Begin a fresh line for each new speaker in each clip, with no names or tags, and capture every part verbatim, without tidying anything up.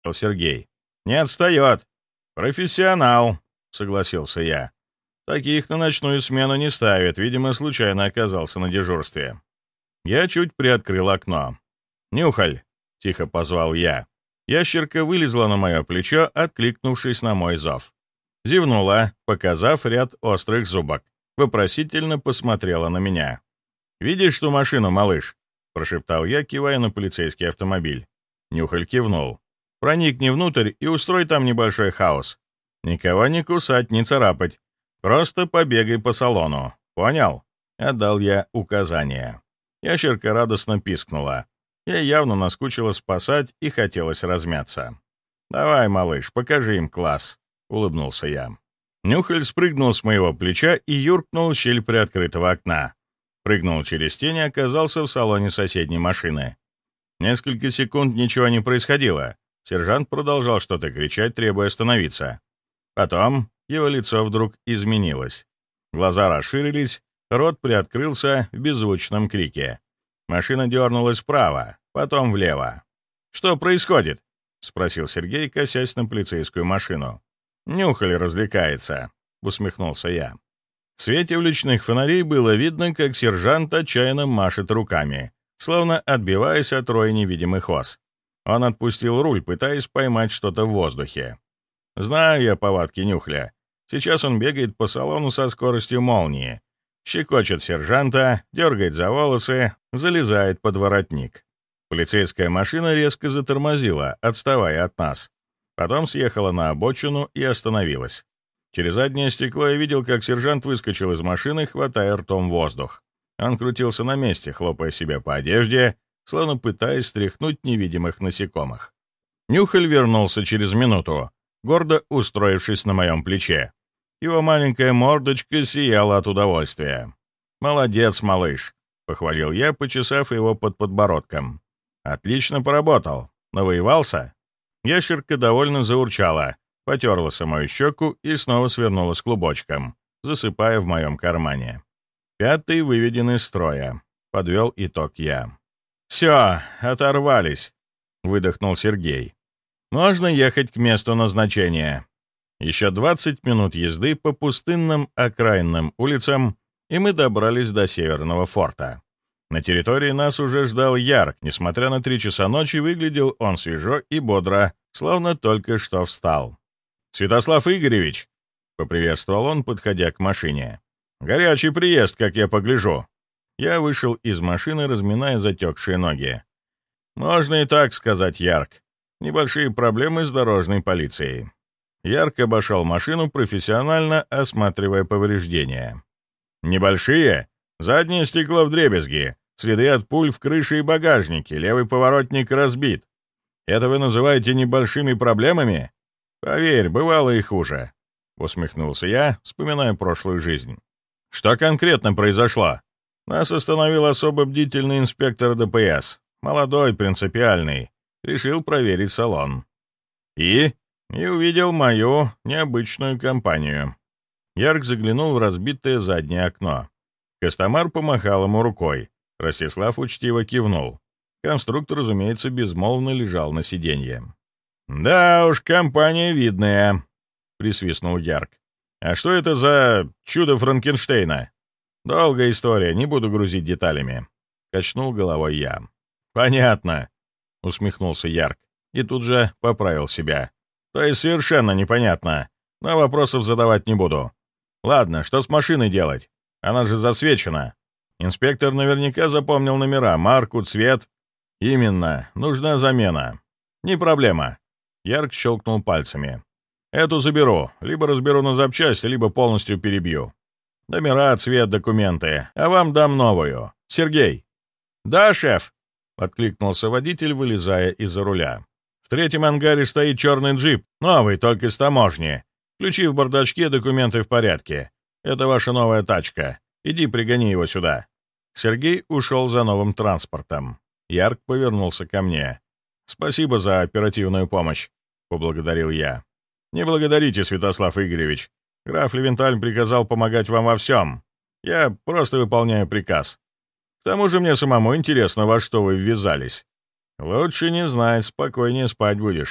— Сергей. «Не отстает. Профессионал», — согласился я. «Таких на ночную смену не ставят, видимо, случайно оказался на дежурстве». Я чуть приоткрыл окно. «Нюхаль!» — тихо позвал я. Ящерка вылезла на мое плечо, откликнувшись на мой зов. Зевнула, показав ряд острых зубок. Вопросительно посмотрела на меня. «Видишь ту машину, малыш?» — прошептал я, кивая на полицейский автомобиль. Нюхаль кивнул. «Проникни внутрь и устрой там небольшой хаос. Никого не кусать, не царапать. Просто побегай по салону. Понял?» — отдал я указание. Ящерка радостно пискнула. Ей явно наскучило спасать и хотелось размяться. «Давай, малыш, покажи им класс», — улыбнулся я. Нюхаль спрыгнул с моего плеча и юркнул в щель приоткрытого окна. Прыгнул через тень и оказался в салоне соседней машины. Несколько секунд ничего не происходило. Сержант продолжал что-то кричать, требуя остановиться. Потом его лицо вдруг изменилось. Глаза расширились, рот приоткрылся в беззвучном крике. Машина дернулась вправо, потом влево. «Что происходит?» — спросил Сергей, косясь на полицейскую машину. «Нюхаль развлекается», — усмехнулся я. В свете уличных фонарей было видно, как сержант отчаянно машет руками, словно отбиваясь от роя невидимых ос. Он отпустил руль, пытаясь поймать что-то в воздухе. Знаю я повадки Нюхля. Сейчас он бегает по салону со скоростью молнии. Щекочет сержанта, дергает за волосы, залезает под воротник. Полицейская машина резко затормозила, отставая от нас. Потом съехала на обочину и остановилась. Через заднее стекло я видел, как сержант выскочил из машины, хватая ртом воздух. Он крутился на месте, хлопая себя по одежде, словно пытаясь стряхнуть невидимых насекомых. Нюхаль вернулся через минуту, гордо устроившись на моем плече. Его маленькая мордочка сияла от удовольствия. «Молодец, малыш», — похвалил я, почесав его под подбородком. «Отлично поработал. Навоевался?» Ящерка довольно заурчала, потерла самую щеку и снова свернулась клубочком, засыпая в моем кармане. «Пятый выведен из строя», — подвел итог я. «Все, оторвались», — выдохнул Сергей. «Можно ехать к месту назначения». Еще двадцать минут езды по пустынным окраинным улицам, и мы добрались до Северного форта. На территории нас уже ждал Ярк. Несмотря на три часа ночи, выглядел он свежо и бодро, словно только что встал. «Святослав Игоревич!» — поприветствовал он, подходя к машине. «Горячий приезд, как я погляжу». Я вышел из машины, разминая затекшие ноги. «Можно и так сказать, Ярк. Небольшие проблемы с дорожной полицией». Ярк обошел машину, профессионально осматривая повреждения. «Небольшие? Заднее стекло вдребезги, следы от пуль в крыше и багажнике, левый поворотник разбит. Это вы называете небольшими проблемами? Поверь, бывало и хуже», — усмехнулся я, вспоминая прошлую жизнь. «Что конкретно произошло?» Нас остановил особо бдительный инспектор ДПС. Молодой, принципиальный. Решил проверить салон. «И?» И увидел мою необычную компанию. Ярк заглянул в разбитое заднее окно. Костомар помахал ему рукой. Ростислав учтиво кивнул. Конструктор, разумеется, безмолвно лежал на сиденье. «Да уж, компания видная», — присвистнул Ярк. «А что это за чудо Франкенштейна?» «Долгая история, не буду грузить деталями», — качнул головой я. «Понятно», — усмехнулся Ярк и тут же поправил себя. «То есть совершенно непонятно, но вопросов задавать не буду. Ладно, что с машиной делать? Она же засвечена. Инспектор наверняка запомнил номера, марку, цвет. Именно, нужна замена. Не проблема». Ярк щелкнул пальцами. «Эту заберу, либо разберу на запчасти, либо полностью перебью. Номера, цвет, документы, а вам дам новую. Сергей». «Да, шеф», — откликнулся водитель, вылезая из-за руля. «В третьем ангаре стоит черный джип, новый, только с таможни. Ключи в бардачке, документы в порядке. Это ваша новая тачка. Иди пригони его сюда». Сергей ушел за новым транспортом. Ярк повернулся ко мне. «Спасибо за оперативную помощь», — поблагодарил я. «Не благодарите, Святослав Игоревич. Граф Левенталь приказал помогать вам во всем. Я просто выполняю приказ. К тому же мне самому интересно, во что вы ввязались. Лучше не знать, спокойнее спать будешь».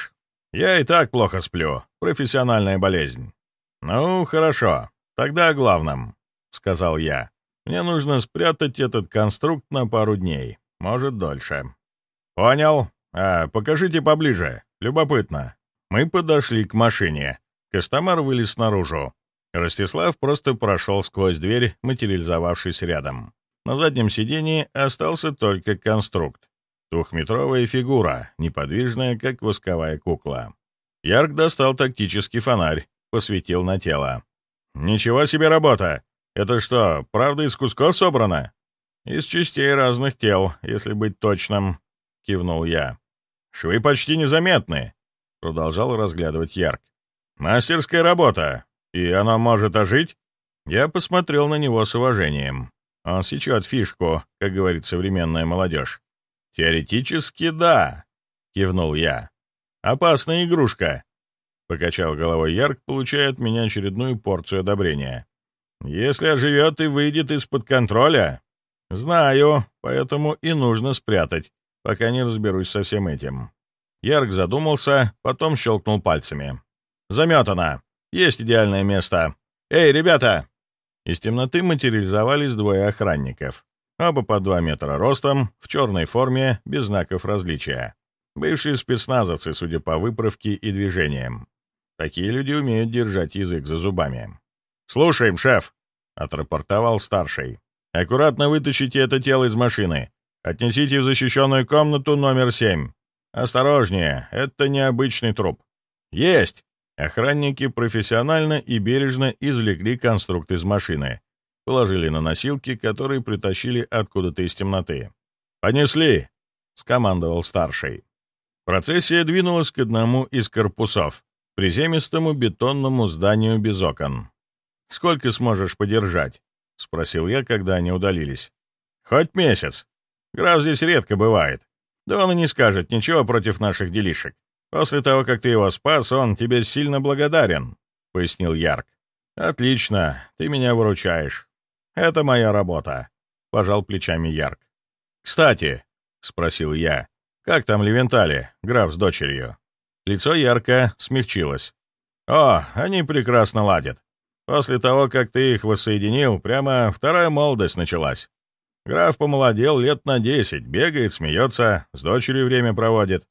Я и так плохо сплю. Профессиональная болезнь». «Ну, хорошо. Тогда о главном», — сказал я. «Мне нужно спрятать этот конструкт на пару дней. Может, дольше». «Понял. А, покажите поближе. Любопытно». Мы подошли к машине. Костомар вылез наружу. Ростислав просто прошел сквозь дверь, материализовавшись рядом. На заднем сидении остался только конструкт. Двухметровая фигура, неподвижная, как восковая кукла. Ярк достал тактический фонарь, посветил на тело. «Ничего себе работа! Это что, правда из кусков собрано?» «Из частей разных тел, если быть точным», — кивнул я. «Швы почти незаметны», — продолжал разглядывать Ярк. «Мастерская работа. И она может ожить?» Я посмотрел на него с уважением. Он сечет фишку, как говорит современная молодежь. «Теоретически да», — кивнул я. «Опасная игрушка», — покачал головой Ярк, получая от меня очередную порцию одобрения. «Если оживет и выйдет из-под контроля...» «Знаю, поэтому и нужно спрятать, пока не разберусь со всем этим». Ярк задумался, потом щелкнул пальцами. «Заметано. Есть идеальное место. Эй, ребята!» Из темноты материализовались двое охранников. Оба по два метра ростом, в черной форме, без знаков различия. Бывшие спецназовцы, судя по выправке и движениям. Такие люди умеют держать язык за зубами. «Слушаем, шеф!» — отрапортовал старший. «Аккуратно вытащите это тело из машины. Отнесите в защищенную комнату номер семь. Осторожнее, это необычный труп». «Есть!» Охранники профессионально и бережно извлекли конструкт из машины. Положили на носилки, которые притащили откуда-то из темноты. «Понесли!» — скомандовал старший. Процессия двинулась к одному из корпусов, приземистому бетонному зданию без окон. «Сколько сможешь подержать?» — спросил я, когда они удалились. «Хоть месяц. Граф здесь редко бывает. Да он и не скажет ничего против наших делишек. После того, как ты его спас, он тебе сильно благодарен», — пояснил Ярк. «Отлично, ты меня выручаешь. Это моя работа», — пожал плечами Ярк. «Кстати», — спросил я, — «как там Левентали, граф с дочерью?» Лицо Ярка смягчилось. «О, они прекрасно ладят. После того, как ты их воссоединил, прямо вторая молодость началась. Граф помолодел лет на десять, бегает, смеется, с дочерью время проводит.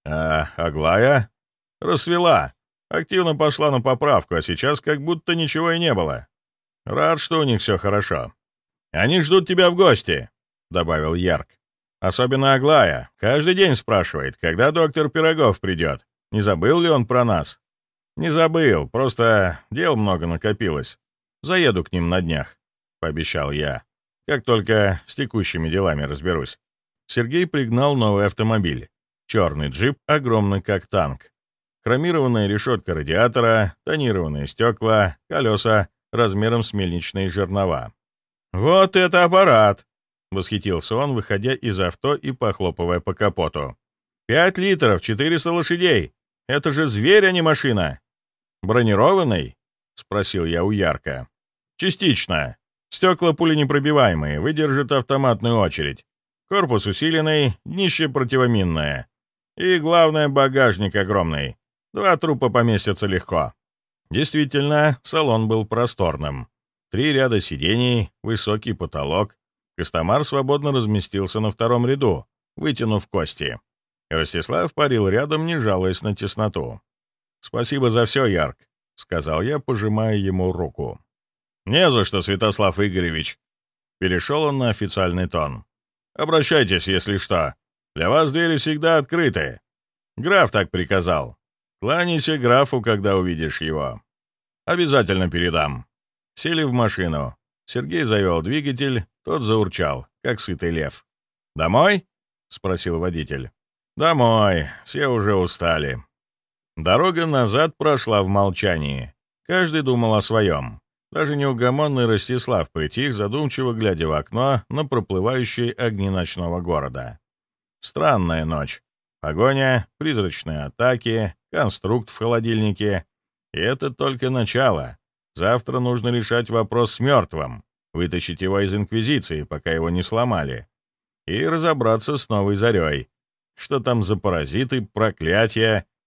А Аглая расцвела, активно пошла на поправку, а сейчас как будто ничего и не было. Рад, что у них все хорошо. Они ждут тебя в гости», — добавил Ярк. «Особенно Аглая. Каждый день спрашивает, когда доктор Пирогов придет. Не забыл ли он про нас?» «Не забыл, просто дел много накопилось. Заеду к ним на днях», — пообещал я, как только с текущими делами разберусь. Сергей пригнал новый автомобиль. Черный джип, огромный как танк. Хромированная решетка радиатора, тонированные стекла, колеса размером с мельничные жернова. «Вот это аппарат!» — восхитился он, выходя из авто и похлопывая по капоту. «Пять литров, четыреста лошадей! Это же зверь, а не машина!» «Бронированный?» — спросил я у Ярка. «Частично. Стекла пуленепробиваемые, выдержит автоматную очередь. Корпус усиленный, днище противоминное. И, главное, багажник огромный. Два трупа поместятся легко». Действительно, салон был просторным. Три ряда сидений, высокий потолок. Костомар свободно разместился на втором ряду, вытянув кости. Ростислав парил рядом, не жалуясь на тесноту. «Спасибо за все, Ярк», — сказал я, пожимая ему руку. «Не за что, Святослав Игоревич», — перешел он на официальный тон. «Обращайтесь, если что. Для вас двери всегда открыты. Граф так приказал. Кланяйся графу, когда увидишь его. Обязательно передам». Сели в машину. Сергей завел двигатель, тот заурчал, как сытый лев. «Домой?» — спросил водитель. «Домой. Все уже устали». Дорога назад прошла в молчании. Каждый думал о своем. Даже неугомонный Ростислав притих, задумчиво глядя в окно на проплывающие огни ночного города. Странная ночь. Погоня, призрачные атаки, конструкт в холодильнике. И это только начало. Завтра нужно решать вопрос с мертвым, вытащить его из Инквизиции, пока его не сломали, и разобраться с новой зарей. Что там за паразиты, проклятия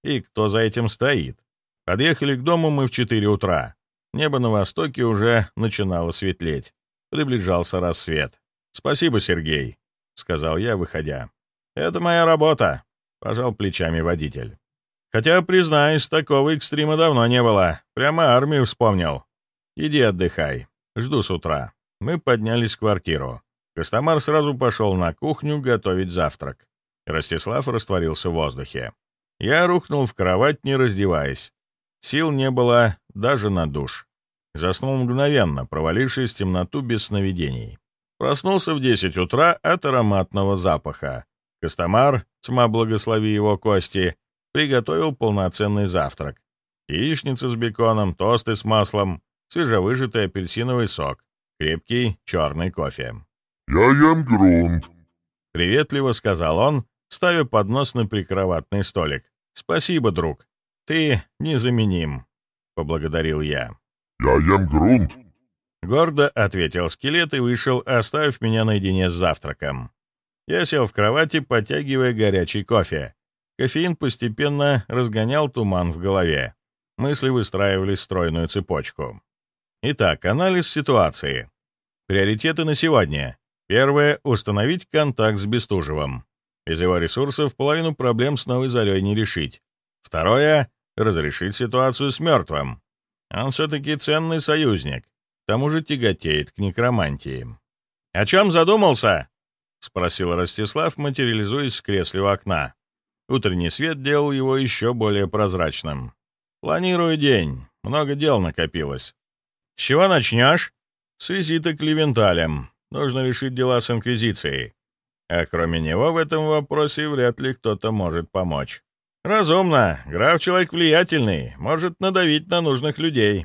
И кто за этим стоит? Подъехали к дому мы в четыре утра. Небо на востоке уже начинало светлеть. Приближался рассвет. «Спасибо, Сергей», — сказал я, выходя. «Это моя работа», — пожал плечами водитель. «Хотя, признаюсь, такого экстрима давно не было. Прямо армию вспомнил. Иди отдыхай. Жду с утра». Мы поднялись в квартиру. Костомар сразу пошел на кухню готовить завтрак. Ростислав растворился в воздухе. Я рухнул в кровать, не раздеваясь. Сил не было даже на душ. Заснул мгновенно, провалившись в темноту без сновидений. Проснулся в десять утра от ароматного запаха. Костомар, тьма благослови его кости, приготовил полноценный завтрак. Яичница с беконом, тосты с маслом, свежевыжатый апельсиновый сок, крепкий черный кофе.
«Я ем грунт»,
— приветливо сказал он, ставя поднос на прикроватный столик. «Спасибо, друг. Ты незаменим», — поблагодарил я.
«Я ем грунт»,
— гордо ответил скелет и вышел, оставив меня наедине с завтраком. Я сел в кровати, подтягивая горячий кофе. Кофеин постепенно разгонял туман в голове. Мысли выстраивались в стройную цепочку. Итак, анализ ситуации. Приоритеты на сегодня. Первое — установить контакт с Бестужевым. Без его ресурсов половину проблем с новой зарей не решить. Второе — разрешить ситуацию с мертвым. Он все-таки ценный союзник. К тому же тяготеет к некромантии. «О чем задумался?» — спросил Ростислав, материализуясь в кресле у окна. Утренний свет делал его еще более прозрачным. «Планирую день. Много дел накопилось». «С чего начнешь?» «С визита к Левенталям. Нужно решить дела с Инквизицией. А кроме него в этом вопросе вряд ли кто-то может помочь». «Разумно. Граф человек влиятельный, может надавить на нужных людей».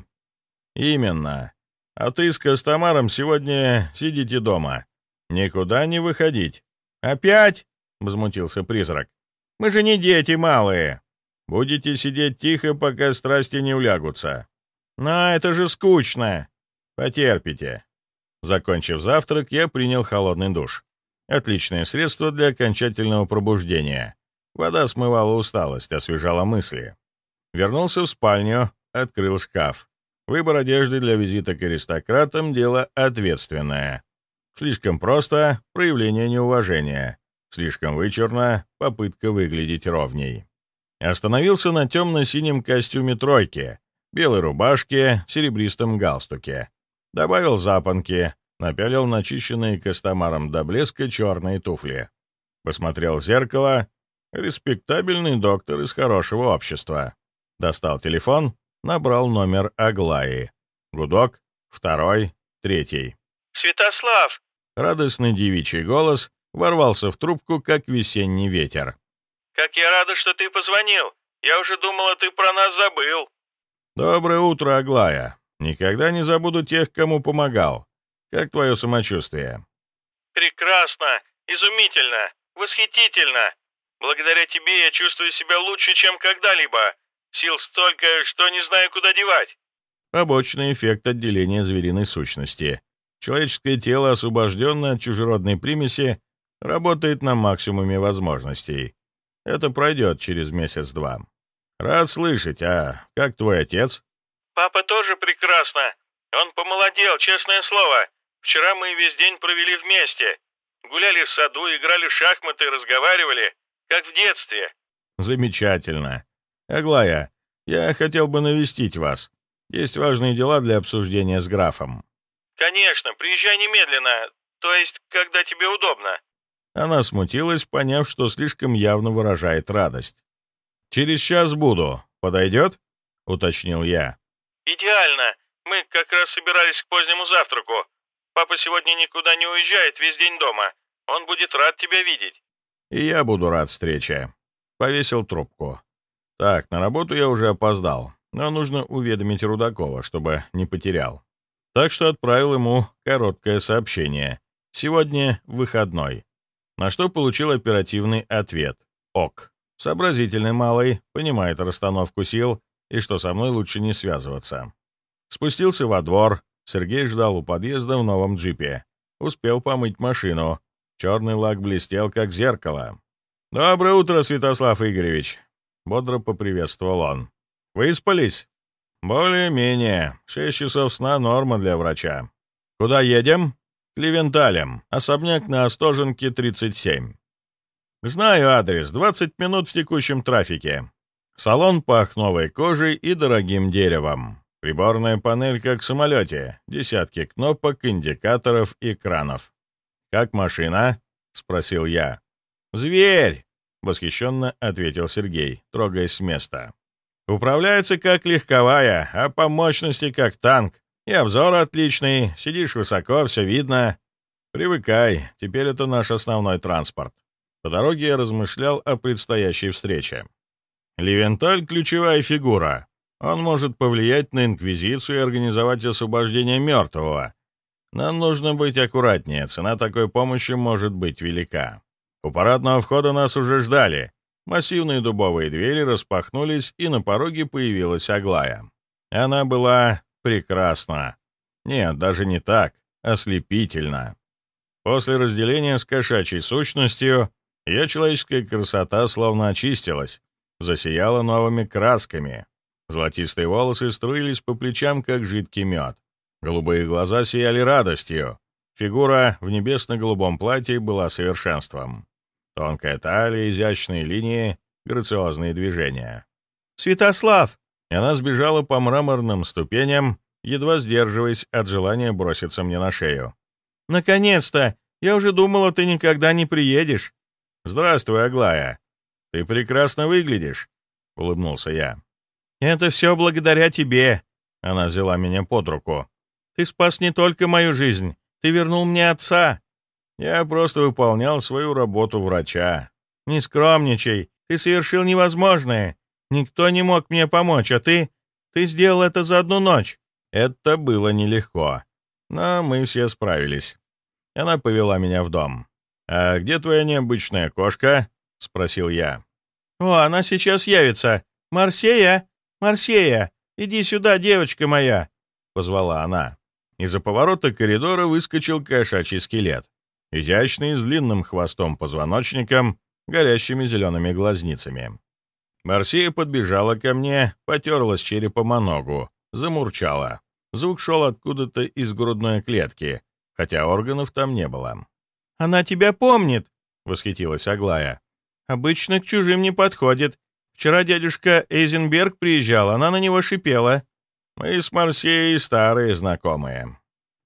«Именно. А ты с Костомаром сегодня сидите дома. Никуда не выходить». «Опять?» — возмутился призрак. «Мы же не дети малые. Будете сидеть тихо, пока страсти не улягутся». «Но это же скучно». «Потерпите». Закончив завтрак, я принял холодный душ. Отличное средство для окончательного пробуждения. Вода смывала усталость, освежала мысли. Вернулся в спальню, открыл шкаф. Выбор одежды для визита к аристократам — дело ответственное. Слишком просто — проявление неуважения. Слишком вычурно — попытка выглядеть ровней. Остановился на темно-синем костюме тройки, белой рубашке, серебристом галстуке. Добавил запонки, напялил начищенные Костомаром до блеска черные туфли. Посмотрел в зеркало. Респектабельный доктор из хорошего общества. Достал телефон, набрал номер Аглаи. Гудок, второй, третий.
«Святослав!»
Радостный девичий голос ворвался в трубку, как весенний ветер.
«Как я рада, что ты позвонил! Я уже думала, ты про нас забыл!»
«Доброе утро, Аглая! Никогда не забуду тех, кому помогал. Как твое самочувствие?»
«Прекрасно! Изумительно! Восхитительно! Благодаря тебе я чувствую себя лучше, чем когда-либо. Сил столько, что не знаю, куда девать».
Побочный эффект отделения звериной сущности. Человеческое тело, освобожденное от чужеродной примеси, работает на максимуме возможностей. Это пройдет через месяц-два. Рад слышать, а как твой отец?
«Папа тоже прекрасно. Он помолодел, честное слово. Вчера мы весь день провели вместе. Гуляли в саду, играли в шахматы, разговаривали, как в детстве».
Замечательно. Аглая, я хотел бы навестить вас. Есть важные дела для обсуждения с графом.
«Конечно, приезжай немедленно, то есть, когда тебе удобно».
Она смутилась, поняв, что слишком явно выражает радость. «Через час буду. Подойдет?» — уточнил я.
«Идеально. Мы как раз собирались к позднему завтраку. Папа сегодня никуда не уезжает, весь день дома. Он будет рад тебя видеть».
«И я буду рад встрече». Повесил трубку. «Так, на работу я уже опоздал, но нужно уведомить Рудакова, чтобы не потерял. Так что отправил ему короткое сообщение. Сегодня выходной». На что получил оперативный ответ. «Ок. Сообразительный малый, понимает расстановку сил и что со мной лучше не связываться». Спустился во двор. Сергей ждал у подъезда в новом джипе. Успел помыть машину. Черный лак блестел, как зеркало. «Доброе утро, Святослав Игоревич!» бодро поприветствовал он. «Выспались?» «Более-менее. Шесть часов сна — норма для врача. Куда едем?» «К Левенталям. Особняк на Остоженке, тридцать семь». «Знаю адрес. двадцать минут в текущем трафике». Салон пах новой кожей и дорогим деревом. Приборная панель, как в самолете. Десятки кнопок, индикаторов и экранов. «Как машина?» — спросил я. «Зверь!» — восхищенно ответил Сергей, трогаясь с места. «Управляется как легковая, а по мощности как танк. И обзор отличный, сидишь высоко, все видно. Привыкай, теперь это наш основной транспорт». По дороге я размышлял о предстоящей встрече. Левенталь — ключевая фигура. Он может повлиять на Инквизицию и организовать освобождение мертвого. Нам нужно быть аккуратнее, цена такой помощи может быть велика. У парадного входа нас уже ждали. Массивные дубовые двери распахнулись, и на пороге появилась Аглая. Она была прекрасна. Нет, даже не так, ослепительна. После разделения с кошачьей сущностью ее человеческая красота словно очистилась, засияла новыми красками. Золотистые волосы струились по плечам, как жидкий мед. Голубые глаза сияли радостью. Фигура в небесно-голубом платье была совершенством. Тонкая талия, изящные линии, грациозные движения. «Святослав!» И она сбежала по мраморным ступеням, едва сдерживаясь от желания броситься мне на шею. «Наконец-то! Я уже думала, ты никогда не приедешь!» «Здравствуй, Аглая! Ты прекрасно выглядишь!» — улыбнулся я. «Это все благодаря тебе!» — она взяла меня под руку. «Ты спас не только мою жизнь, ты вернул мне отца!» «Я просто выполнял свою работу врача». «Не скромничай, ты совершил невозможное. Никто не мог мне помочь, а ты... Ты сделал это за одну ночь». Это было нелегко, но мы все справились. Она повела меня в дом. «А где твоя необычная кошка?» — спросил я. «О, она сейчас явится. Марсея, Марсея, иди сюда, девочка моя!» — позвала она. Из-за поворота коридора выскочил кошачий скелет. Изящный, с длинным хвостом-позвоночником, горящими зелеными глазницами. Марсея подбежала ко мне, потерлась черепом о ногу, замурчала. Звук шел откуда-то из грудной клетки, хотя органов там не было. «Она тебя помнит!» — восхитилась Аглая. «Обычно к чужим не подходит. Вчера дядюшка Эйзенберг приезжал, она на него шипела. Мы с Марсеей старые знакомые».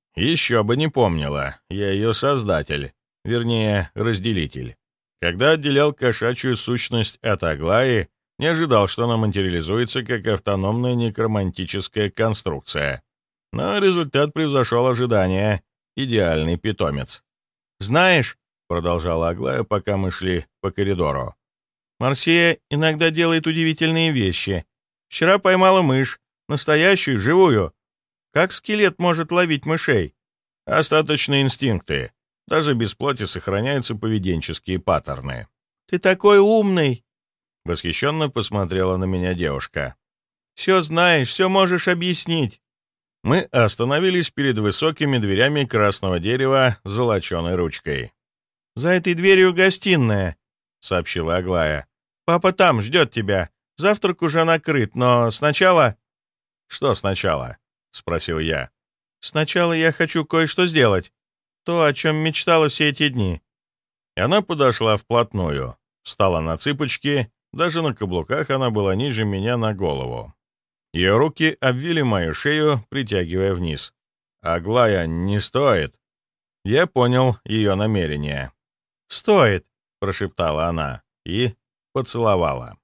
Еще бы не помнила, я ее создатель, вернее, разделитель. Когда отделял кошачью сущность от Аглаи, не ожидал, что она материализуется как автономная некромантическая конструкция. Но результат превзошел ожидания. Идеальный питомец. «Знаешь», — продолжала Аглая, пока мы шли по коридору, «Марсея иногда делает удивительные вещи. Вчера поймала мышь, настоящую, живую. Как скелет может ловить мышей?» «Остаточные инстинкты. Даже без плоти сохраняются поведенческие паттерны». «Ты такой умный!» — восхищенно посмотрела на меня девушка. «Все знаешь, все можешь объяснить». Мы остановились перед высокими дверями красного дерева с золоченой ручкой. «За этой дверью гостиная», — сообщила Аглая. «Папа там, ждет тебя. Завтрак уже накрыт, но сначала...» «Что сначала?» — спросил я. «Сначала я хочу кое-что сделать. То, о чем мечтала все эти дни». И она подошла вплотную, встала на цыпочки, даже на каблуках она была ниже меня на голову. Ее руки обвили мою шею, притягивая вниз. «Аглая, не стоит». Я понял ее намерение. «Стоит», — прошептала она и поцеловала.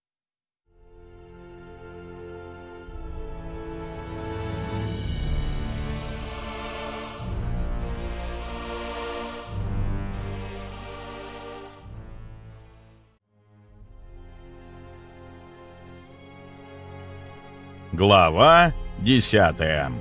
Глава десятая.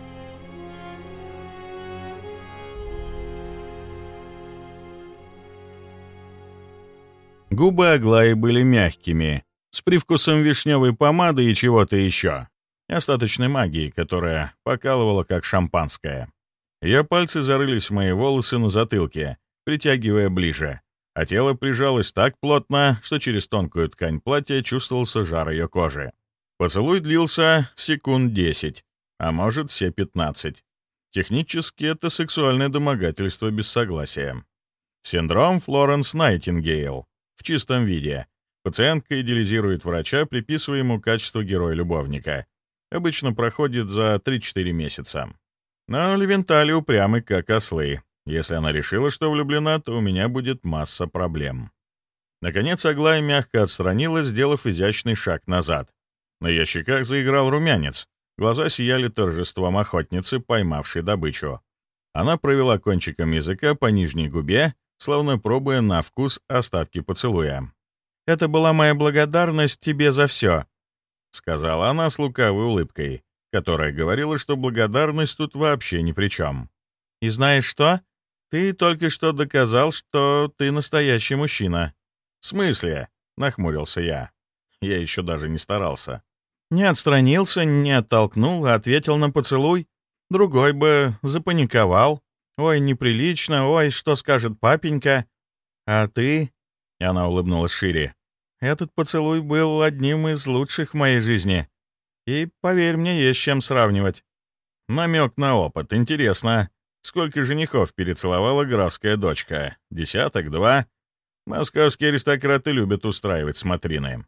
Губы Аглаи были мягкими, с привкусом вишневой помады и чего-то еще, остаточной магии, которая покалывала как шампанское. Ее пальцы зарылись в мои волосы на затылке, притягивая ближе. а тело прижалось так плотно, что через тонкую ткань платья чувствовался жар ее кожи. Поцелуй длился секунд десять, а может, все пятнадцать. Технически это сексуальное домогательство без согласия. Синдром Флоренс Найтингейл в чистом виде. Пациентка идеализирует врача, приписывая ему качество героя-любовника. Обычно проходит за три-четыре месяца. Но Левентали упрямы, как ослы. Если она решила, что влюблена, то у меня будет масса проблем. Наконец Аглая мягко отстранилась, сделав изящный шаг назад. На ее щеках заиграл румянец. Глаза сияли торжеством охотницы, поймавшей добычу. Она провела кончиком языка по нижней губе, словно пробуя на вкус остатки поцелуя. «Это была моя благодарность тебе за все», — сказала она с лукавой улыбкой, которая говорила, что благодарность тут вообще ни при чем. «И знаешь что? Ты только что доказал, что ты настоящий мужчина». «В смысле?» — нахмурился я. Я еще даже не старался. Не отстранился, не оттолкнул, а ответил на поцелуй. Другой бы запаниковал. «Ой, неприлично, ой, что скажет папенька?» «А ты...» — она улыбнулась шире. «Этот поцелуй был одним из лучших в моей жизни. И, поверь мне, есть с чем сравнивать». Намек на опыт. Интересно, сколько женихов перецеловала графская дочка? Десяток, два? Московские аристократы любят устраивать смотрины.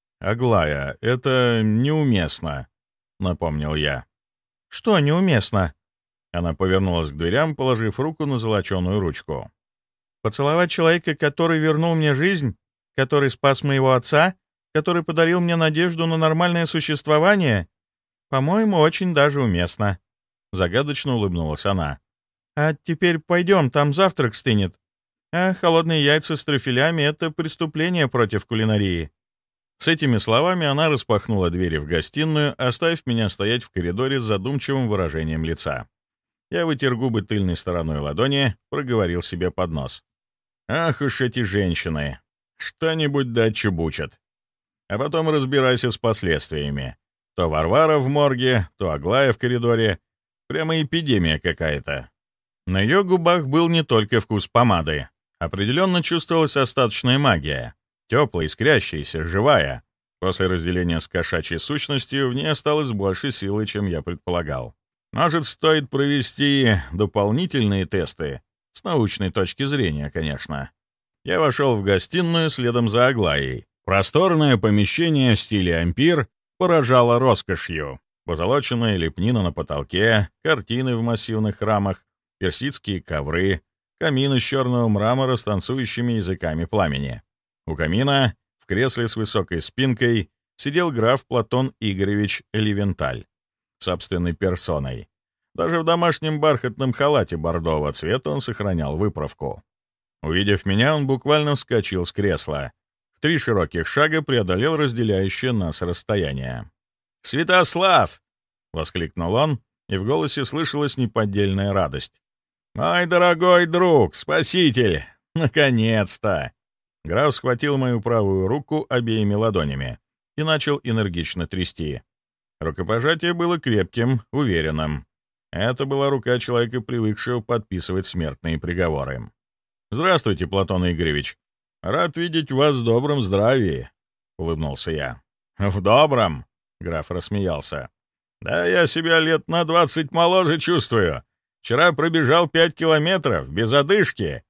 «Аглая, это неуместно», — напомнил я. «Что неуместно?» Она повернулась к дверям, положив руку на золоченую ручку. «Поцеловать человека, который вернул мне жизнь, который спас моего отца, который подарил мне надежду на нормальное существование? По-моему, очень даже уместно». Загадочно улыбнулась она. «А теперь пойдем, там завтрак стынет. А холодные яйца с трюфелями — это преступление против кулинарии». С этими словами она распахнула двери в гостиную, оставив меня стоять в коридоре с задумчивым выражением лица. Я вытер губы тыльной стороной ладони, проговорил себе под нос. «Ах уж эти женщины! Что-нибудь да отчебучат. А потом разбирайся с последствиями. То Варвара в морге, то Аглая в коридоре. Прямо эпидемия какая-то». На ее губах был не только вкус помады. Определенно чувствовалась остаточная магия. Теплая, искрящаяся, живая. После разделения с кошачьей сущностью в ней осталось больше силы, чем я предполагал. Может, стоит провести дополнительные тесты? С научной точки зрения, конечно. Я вошел в гостиную следом за Аглаей. Просторное помещение в стиле ампир поражало роскошью. Позолоченная лепнина на потолке, картины в массивных рамах, персидские ковры, камин из черного мрамора с танцующими языками пламени. У камина, в кресле с высокой спинкой, сидел граф Платон Игоревич Левенталь, собственной персоной. Даже в домашнем бархатном халате бордового цвета он сохранял выправку. Увидев меня, он буквально вскочил с кресла. В три широких шага преодолел разделяющее нас расстояние. «Святослав!» — воскликнул он, и в голосе слышалась неподдельная радость. «Мой дорогой друг, спаситель! Наконец-то!» Граф схватил мою правую руку обеими ладонями и начал энергично трясти. Рукопожатие было крепким, уверенным. Это была рука человека, привыкшего подписывать смертные приговоры. «Здравствуйте, Платон Игоревич. Рад видеть вас в добром здравии», — улыбнулся я. «В добром?» — граф рассмеялся. «Да я себя лет на двадцать моложе чувствую. Вчера пробежал пять километров, без одышки.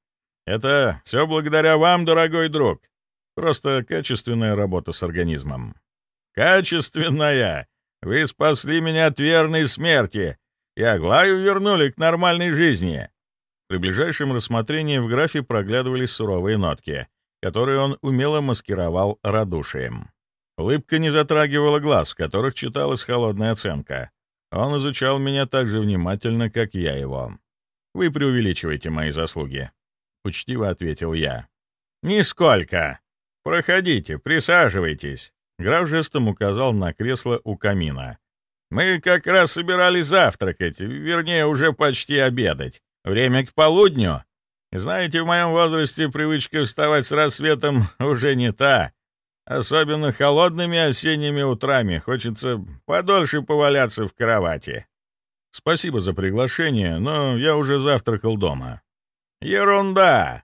Это все благодаря вам, дорогой друг. Просто качественная работа с организмом». «Качественная? Вы спасли меня от верной смерти и Аглаю вернули к нормальной жизни». При ближайшем рассмотрении в графе проглядывались суровые нотки, которые он умело маскировал радушием. Улыбка не затрагивала глаз, в которых читалась холодная оценка. Он изучал меня так же внимательно, как я его. «Вы преувеличиваете мои заслуги», — учтиво ответил я. «Нисколько. Проходите, присаживайтесь». Граф жестом указал на кресло у камина. «Мы как раз собирались завтракать, вернее, уже почти обедать. Время к полудню. Знаете, в моем возрасте привычка вставать с рассветом уже не та. Особенно холодными осенними утрами хочется подольше поваляться в кровати». «Спасибо за приглашение, но я уже завтракал дома». «Ерунда!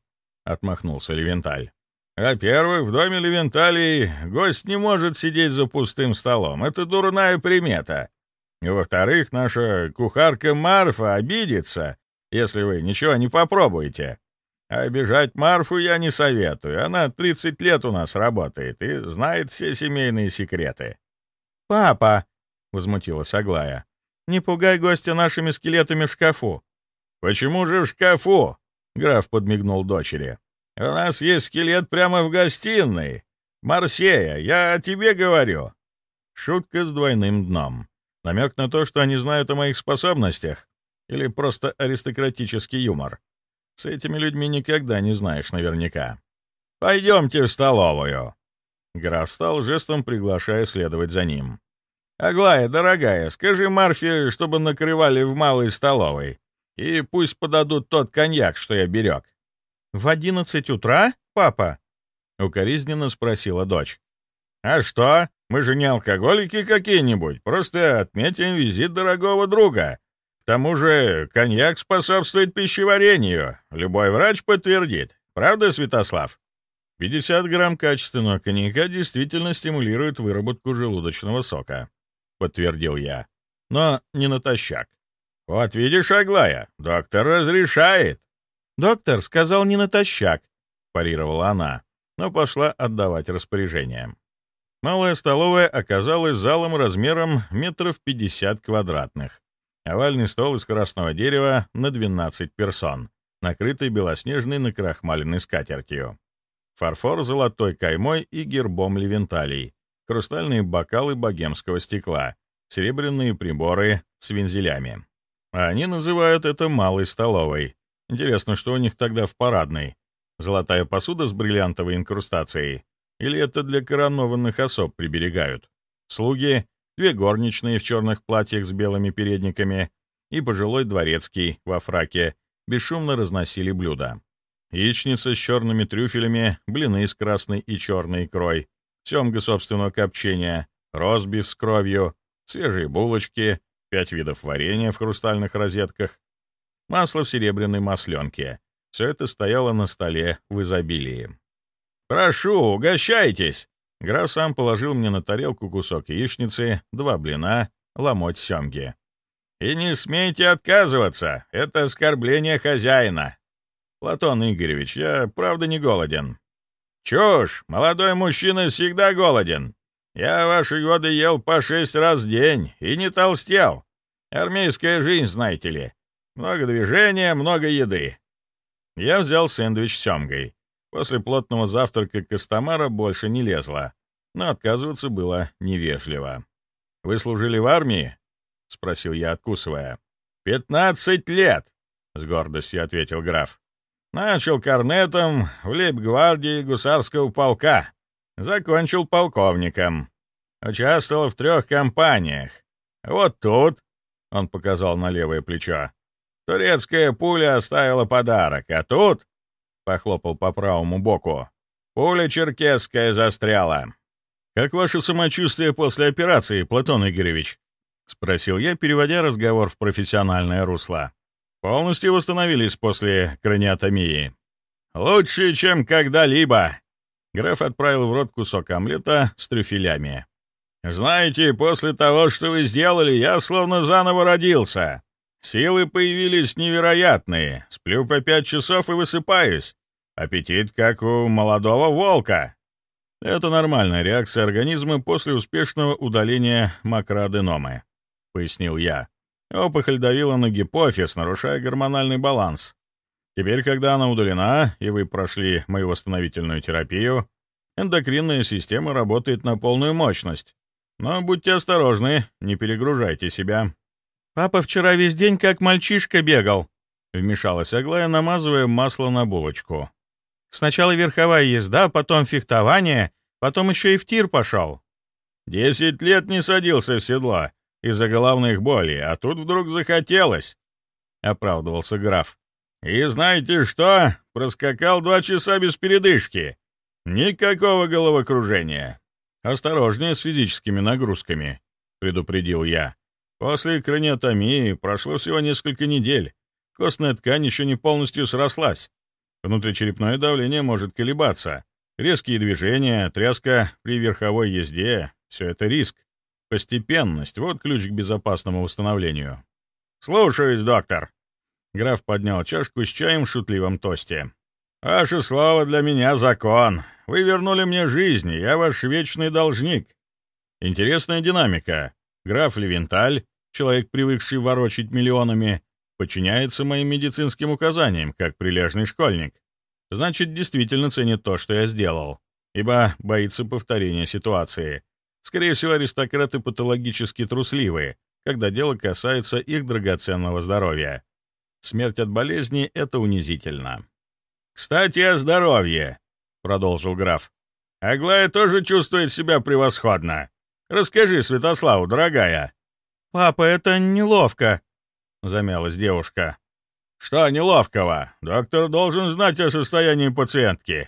— отмахнулся Левенталь. «Во-первых, в доме Левенталей гость не может сидеть за пустым столом. Это дурная примета. И, во-вторых, наша кухарка Марфа обидится, если вы ничего не попробуете. А обижать Марфу я не советую. Она тридцать лет у нас работает и знает все семейные секреты».
«Папа!» — возмутилась Аглая. «Не пугай гостя нашими скелетами в шкафу».
«Почему же в шкафу?» — граф подмигнул дочери. «У нас есть скелет прямо в гостиной. Марсея, я о тебе говорю». Шутка с двойным дном. Намек на то, что они знают о моих способностях. Или просто аристократический юмор. С этими людьми никогда не знаешь наверняка. «Пойдемте в столовую». Граф стал жестом, приглашая следовать за ним. «Аглая, дорогая, скажи Марфе, чтобы накрывали в малой столовой. И пусть подадут тот коньяк, что я берег».
«В одиннадцать утра, папа?»
— укоризненно спросила дочь. «А что? Мы же не алкоголики какие-нибудь, просто отметим визит дорогого друга. К тому же коньяк способствует пищеварению, любой врач подтвердит. Правда, Святослав?» пятьдесят грамм качественного коньяка действительно стимулирует выработку желудочного сока, — подтвердил я. Но не натощак. «Вот видишь, Аглая, доктор разрешает».
«Доктор сказал не натощак», —
парировала она, но пошла отдавать распоряжение. Малая столовая оказалась залом размером метров пятьдесят квадратных. Овальный стол из красного дерева на двенадцать персон, накрытый белоснежной накрахмаленной скатертью. Фарфор с золотой каймой и гербом Левенталей, хрустальные бокалы богемского стекла, серебряные приборы с вензелями. А они называют это малой столовой. Интересно, что у них тогда в парадной? Золотая посуда с бриллиантовой инкрустацией? Или это для коронованных особ приберегают? Слуги, две горничные в черных платьях с белыми передниками и пожилой дворецкий во фраке бесшумно разносили блюда. Яичница с черными трюфелями, блины с красной и черной икрой, семга собственного копчения, ростбиф с кровью, свежие булочки, пять видов варенья в хрустальных розетках, масло в серебряной масленке. Все это стояло на столе в изобилии. «Прошу, угощайтесь!» Граф сам положил мне на тарелку кусок яичницы, два блина, ломоть семги. «И не смейте отказываться, это оскорбление хозяина!» «Платон Игоревич, я правда не голоден». «Чушь! Молодой мужчина всегда голоден. Я в ваши годы ел по шесть раз в день и не толстел. Армейская жизнь, знаете ли. Много движения, много еды». Я взял сэндвич с семгой. После плотного завтрака Костомара больше не лезла, но отказываться было невежливо. «Вы служили в армии?» — спросил я, откусывая. «Пятнадцать лет!» — с гордостью ответил граф. «Начал корнетом в лейб-гвардии гусарского полка. Закончил полковником. Участвовал в трех кампаниях. Вот тут, — он показал на левое плечо, — турецкая пуля оставила подарок, а тут, — похлопал по правому боку, — пуля черкесская застряла». «Как ваше самочувствие после операции, Платон Игоревич?» — спросил я, переводя разговор в профессиональное русло. «Полностью восстановились после краниотомии?» «Лучше, чем когда-либо!» Граф отправил в рот кусок омлета с трюфелями. «Знаете, после того, что вы сделали, я словно заново родился. Силы появились невероятные. Сплю по пять часов и высыпаюсь. Аппетит, как у молодого волка». «Это нормальная реакция организма после успешного удаления макроаденомы», — пояснил я. «Опухоль давила на гипофиз, нарушая гормональный баланс. Теперь, когда она удалена, и вы прошли мою восстановительную терапию, эндокринная система работает на полную мощность. Но будьте осторожны, не перегружайте себя».
«Папа вчера весь день как мальчишка бегал»,
— вмешалась Аглая, намазывая масло на булочку.
«Сначала верховая езда, потом фехтование, потом еще и в тир пошел».
«Десять лет не садился в седло из-за головных болей, а тут вдруг захотелось», — оправдывался граф. «И знаете что? Проскакал два часа без передышки. Никакого головокружения». «Осторожнее с физическими нагрузками», — предупредил я. «После краниотомии прошло всего несколько недель. Костная ткань еще не полностью срослась. Внутричерепное давление может колебаться. Резкие движения, тряска при верховой езде — все это риск. Постепенность — вот ключ к безопасному восстановлению. «Слушаюсь, доктор!» Граф поднял чашку с чаем в шутливом тосте. «Ваше слово для меня закон. Вы вернули мне жизнь, и я ваш вечный должник». Интересная динамика. Граф Левенталь, человек, привыкший ворочить миллионами, подчиняется моим медицинским указаниям, как прилежный школьник. Значит, действительно ценит то, что я сделал, ибо боится повторения ситуации. Скорее всего, аристократы патологически трусливые, когда дело касается их драгоценного здоровья. Смерть от болезни — это унизительно. «Кстати, о здоровье», — продолжил граф. «Аглая тоже чувствует себя превосходно. Расскажи Святославу, дорогая».
«Папа, это неловко», — замялась девушка.
«Что неловкого? Доктор должен знать о состоянии пациентки».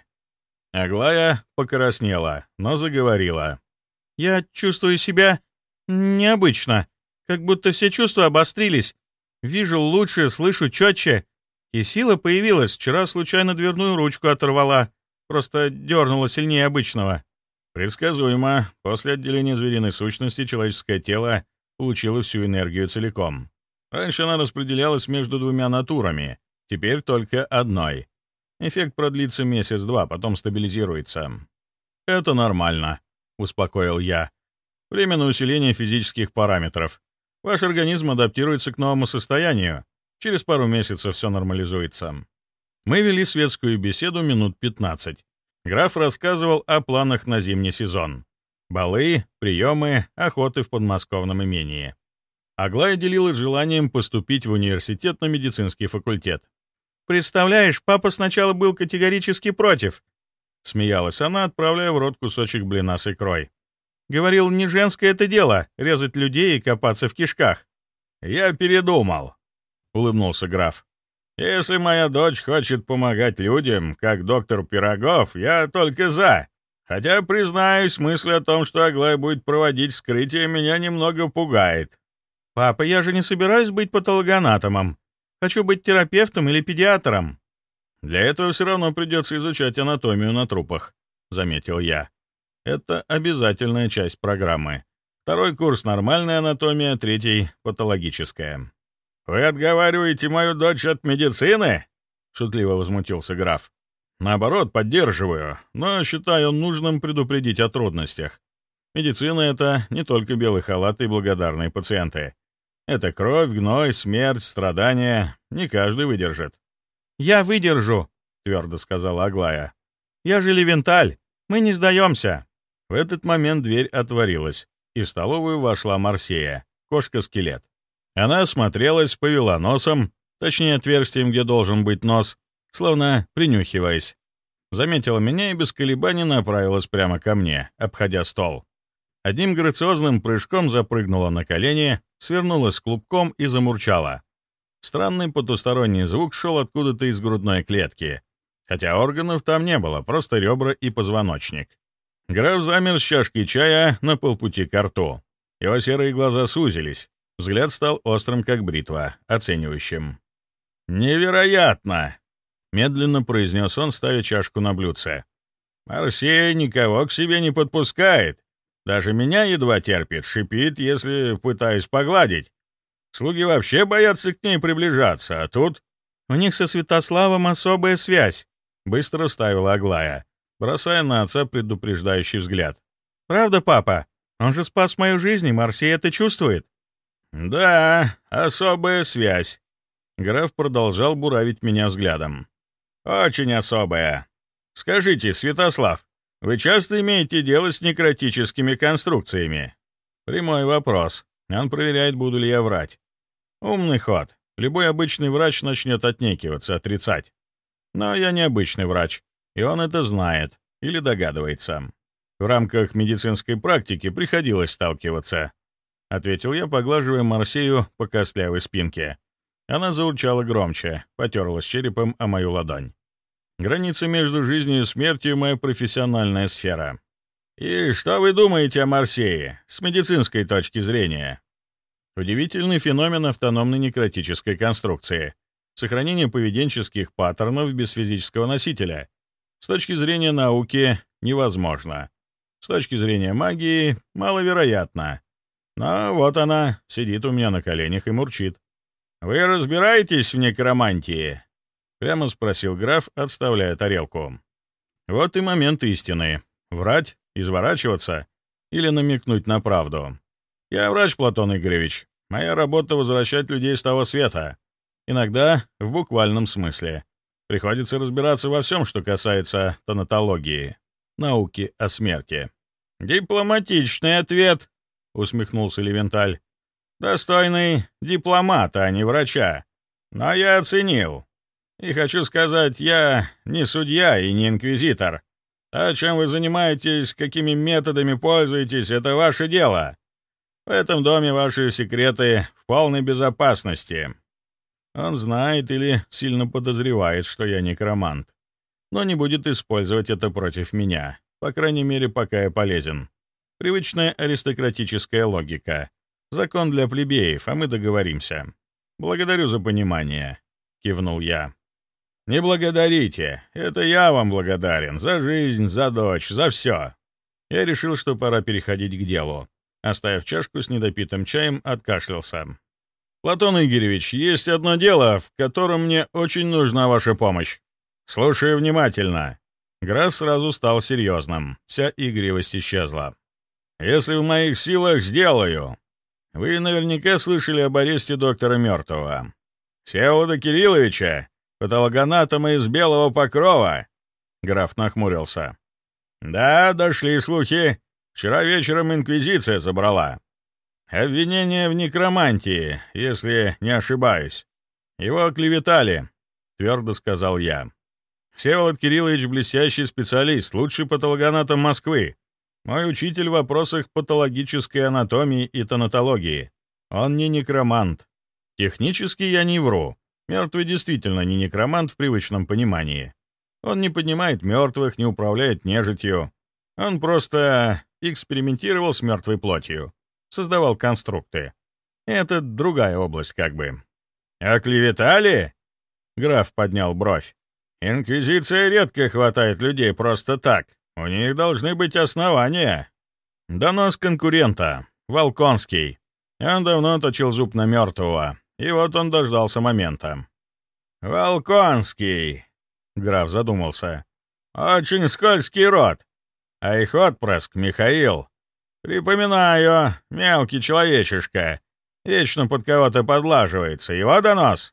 Аглая покраснела, но заговорила.
«Я чувствую себя необычно, как будто все чувства обострились. Вижу лучше, слышу четче. И сила появилась. Вчера случайно дверную ручку оторвала. Просто дернула сильнее обычного».
Предсказуемо. После отделения звериной сущности человеческое тело получило всю энергию целиком. Раньше она распределялась между двумя натурами, теперь только одной. Эффект продлится месяц-два, потом стабилизируется. «Это нормально», — успокоил я. «Временное усиление физических параметров. Ваш организм адаптируется к новому состоянию. Через пару месяцев все нормализуется». Мы вели светскую беседу минут пятнадцать. Граф рассказывал о планах на зимний сезон. Балы, приемы, охоты в подмосковном имении. Аглая делилась желанием поступить в университет на медицинский факультет.
«Представляешь, папа сначала был категорически против»,
— смеялась она, отправляя в рот кусочек блина с икрой.
«Говорил, не женское это дело — резать людей и копаться в кишках».
«Я передумал», — улыбнулся граф. «Если моя дочь хочет помогать людям, как доктор Пирогов, я только за. Хотя, признаюсь, мысль о том, что Аглая будет проводить вскрытие, меня немного пугает».
«Папа, я же не собираюсь быть патологоанатомом. Хочу быть терапевтом или педиатром».
«Для этого все равно придется изучать анатомию на трупах», — заметил я. «Это обязательная часть программы. Второй курс — нормальная анатомия, третий — патологическая». «Вы отговариваете мою дочь от медицины?» — шутливо возмутился граф. «Наоборот, поддерживаю, но считаю нужным предупредить о трудностях. Медицина — это не только белый халат и благодарные пациенты. Это кровь, гной, смерть, страдания. Не каждый выдержит».
«Я выдержу», — твердо сказала Аглая. «Я же Левенталь. Мы не сдаемся».
В этот момент дверь отворилась, и в столовую вошла Марсея, кошка-скелет. Она осмотрелась, повела носом, точнее отверстием, где должен быть нос, словно принюхиваясь. Заметила меня и без колебаний направилась прямо ко мне, обходя стол. Одним грациозным прыжком запрыгнула на колени, свернулась клубком и замурчала. Странный потусторонний звук шел откуда-то из грудной клетки, хотя органов там не было, просто ребра и позвоночник. Граф замер с чашкой чая на полпути к рту. Его серые глаза сузились, взгляд стал острым, как бритва, оценивающим. «Невероятно!» — медленно произнес он, ставя чашку на блюдце. «Марсея никого к себе не подпускает. Даже меня едва терпит, шипит, если пытаюсь погладить. Слуги вообще боятся к ней приближаться, а тут...»
«У них со Святославом особая связь»,
— быстро вставила Аглая, бросая на отца предупреждающий взгляд.
«Правда, папа? Он же спас мою жизнь, и Марсея это чувствует».
«Да, особая связь». Граф продолжал буравить меня взглядом. «Очень особая. Скажите, Святослав, вы часто имеете дело с некротическими конструкциями?» Прямой вопрос. Он проверяет, буду ли я врать. Умный ход. Любой обычный врач начнет отнекиваться, отрицать. Но я не обычный врач, и он это знает или догадывается. В рамках медицинской практики приходилось сталкиваться. — ответил я, поглаживая Марсею по костлявой спинке. Она заурчала громче, потерлась черепом о мою ладонь. Граница между жизнью и смертью — моя профессиональная сфера. «И что вы думаете о Марсее с медицинской точки зрения?» Удивительный феномен автономной некротической конструкции. сохранение поведенческих паттернов без физического носителя. С точки зрения науки невозможно. С точки зрения магии маловероятно. Но вот она сидит у меня на коленях и мурчит. «Вы разбираетесь в некромантии?» — прямо спросил граф, отставляя тарелку. Вот и момент истины. Врать, изворачиваться или намекнуть на правду. Я врач, Платон Игоревич. Моя работа — возвращать людей с того света. Иногда в буквальном смысле. Приходится разбираться во всем, что касается тонатологии, науки о смерти. «Дипломатичный ответ», — усмехнулся Левенталь. «Достойный дипломата, а не врача. Но я оценил. И хочу сказать, я не судья и не инквизитор. А чем вы занимаетесь, какими методами пользуетесь, это ваше дело. В этом доме ваши секреты в полной безопасности». Он знает или сильно подозревает, что я некромант, но не будет использовать это против меня, по крайней мере, пока я полезен. Привычная аристократическая логика. Закон для плебеев, а мы договоримся. «Благодарю за понимание», — кивнул я. «Не благодарите. Это я вам благодарен. За жизнь, за дочь, за все». Я решил, что пора переходить к делу. Оставив чашку с недопитым чаем, откашлялся. «Платон Игоревич, есть одно дело, в котором мне очень нужна ваша помощь. Слушаю внимательно». Граф сразу стал серьезным. Вся игривость исчезла. «Если в моих силах, сделаю. Вы наверняка слышали об аресте доктора Мертвого. Всеволода Кирилловича, патологоанатома из Белого Покрова». Граф нахмурился. «Да, дошли слухи. Вчера вечером инквизиция забрала. Обвинение в некромантии, если не ошибаюсь. Его оклеветали», — твердо сказал я. «Всеволод Кириллович — блестящий специалист, лучший патологоанатом Москвы. Мой учитель в вопросах патологической анатомии и тонатологии. Он не некромант. Технически я не вру. Мертвый действительно не некромант в привычном понимании. Он не поднимает мертвых, не управляет нежитью. Он просто экспериментировал с мертвой плотью. Создавал конструкты. Это другая область как бы». «Оклеветали?» — граф поднял бровь. «Инквизиция редко хватает людей просто так. У них должны быть основания». «Донос конкурента. Волконский. Он давно точил зуб на мертвого. И вот он дождался момента». «Волконский», — граф задумался. «Очень скользкий род. А их отпрыск Михаил. Припоминаю, мелкий человечишка. Вечно под кого-то подлаживается. Его донос?»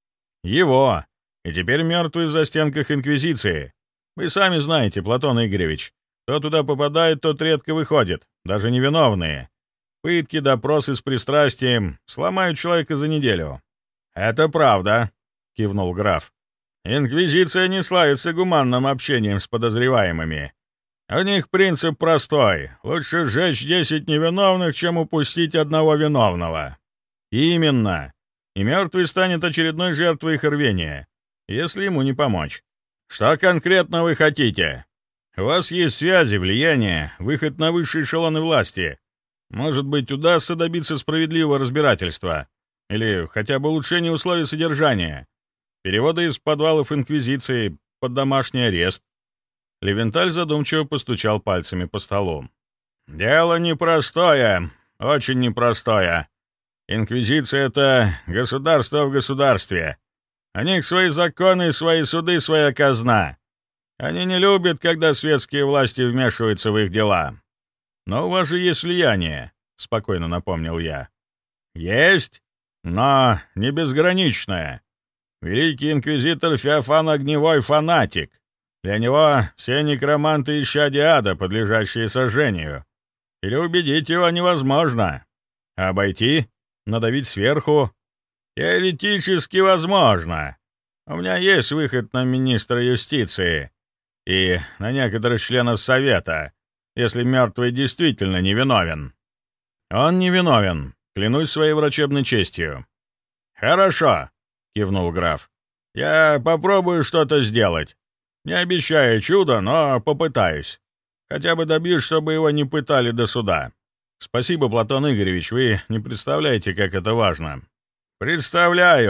«Его. И теперь мертвый в застенках Инквизиции. Вы сами знаете, Платон Игоревич, кто туда попадает, тот редко выходит, даже невиновные. Пытки, допросы с пристрастием сломают человека за неделю». «Это правда», — кивнул граф. «Инквизиция не славится гуманным общением с подозреваемыми. У них принцип простой. Лучше сжечь десять невиновных, чем упустить одного виновного». «Именно. И мертвый станет очередной жертвой их рвения, если ему не помочь. Что конкретно вы хотите? У вас есть связи, влияние, выход на высшие эшелоны власти. Может быть, удастся добиться справедливого разбирательства. Или хотя бы улучшения условий содержания. Перевода из подвалов Инквизиции под домашний арест». Левенталь задумчиво постучал пальцами по столу. «Дело непростое, очень непростое. Инквизиция — это государство в государстве. У них свои законы, свои суды, своя казна. Они не любят, когда светские власти вмешиваются в их дела. Но у вас же есть влияние», — спокойно напомнил я. «Есть, но не безграничное. Великий инквизитор Феофан Огневой — фанатик. Для него все некроманты исчадия ада, подлежащие сожжению. Или убедить его невозможно. Обойти? Надавить сверху? Теоретически возможно. У меня есть выход на министра юстиции и на некоторых членов совета, если мертвый действительно невиновен». «Он невиновен, клянусь своей врачебной честью». «Хорошо», — кивнул граф. «Я попробую что-то сделать. Не обещаю чудо, но попытаюсь. Хотя бы добьюсь, чтобы его не пытали до суда». «Спасибо, Платон Игоревич, вы не представляете, как это важно». «Представляю.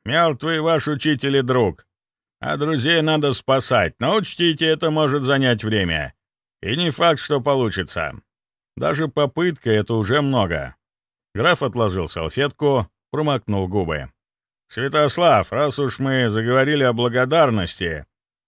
Мертвый ваш учитель и друг. А друзей надо спасать, но учтите, это может занять время. И не факт, что получится. Даже попытка — это уже много». Граф отложил салфетку, промокнул губы. «Святослав, раз уж мы заговорили о благодарности,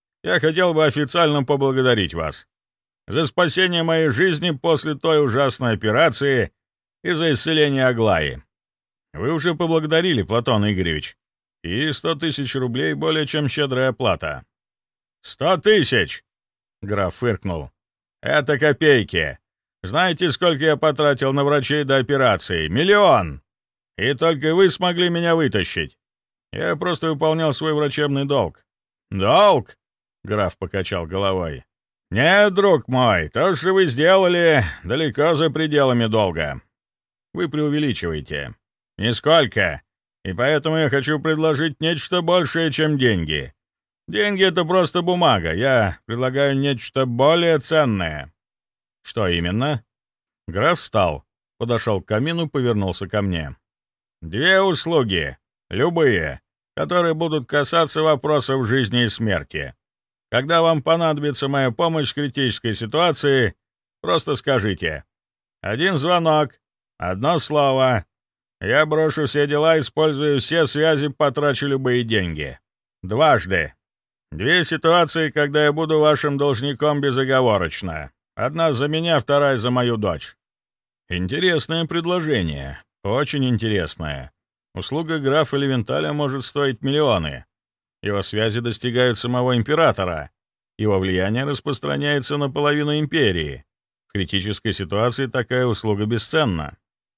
я хотел бы официально поблагодарить вас за спасение моей жизни после той ужасной операции и за исцеление Аглаи. Вы уже поблагодарили, Платон Игоревич, и сто тысяч рублей более чем щедрая оплата». «Сто тысяч!» — граф фыркнул. «Это копейки. Знаете, сколько я потратил на врачей до операции? Миллион! И только вы смогли меня вытащить. Я просто выполнял свой врачебный долг». «Долг?» — граф покачал головой. «Нет, друг мой, то, что вы сделали, далеко за пределами долга. Вы преувеличиваете. Нисколько. И поэтому я хочу предложить нечто большее, чем деньги. Деньги — это просто бумага. Я предлагаю нечто более ценное». «Что именно?» Граф встал, подошел к камину, повернулся ко мне. «Две услуги. Любые, которые будут касаться вопросов жизни и смерти. Когда вам понадобится моя помощь в критической ситуации, просто скажите. Один звонок, одно слово. Я брошу все дела, использую все связи, потрачу любые деньги. Дважды. Две ситуации, когда я буду вашим должником безоговорочно. Одна за меня, вторая за мою дочь». Интересное предложение. Очень интересное. Услуга графа Левенталя может стоить миллионы. Его связи достигают самого императора. Его влияние распространяется на половину империи. В критической ситуации такая услуга бесценна.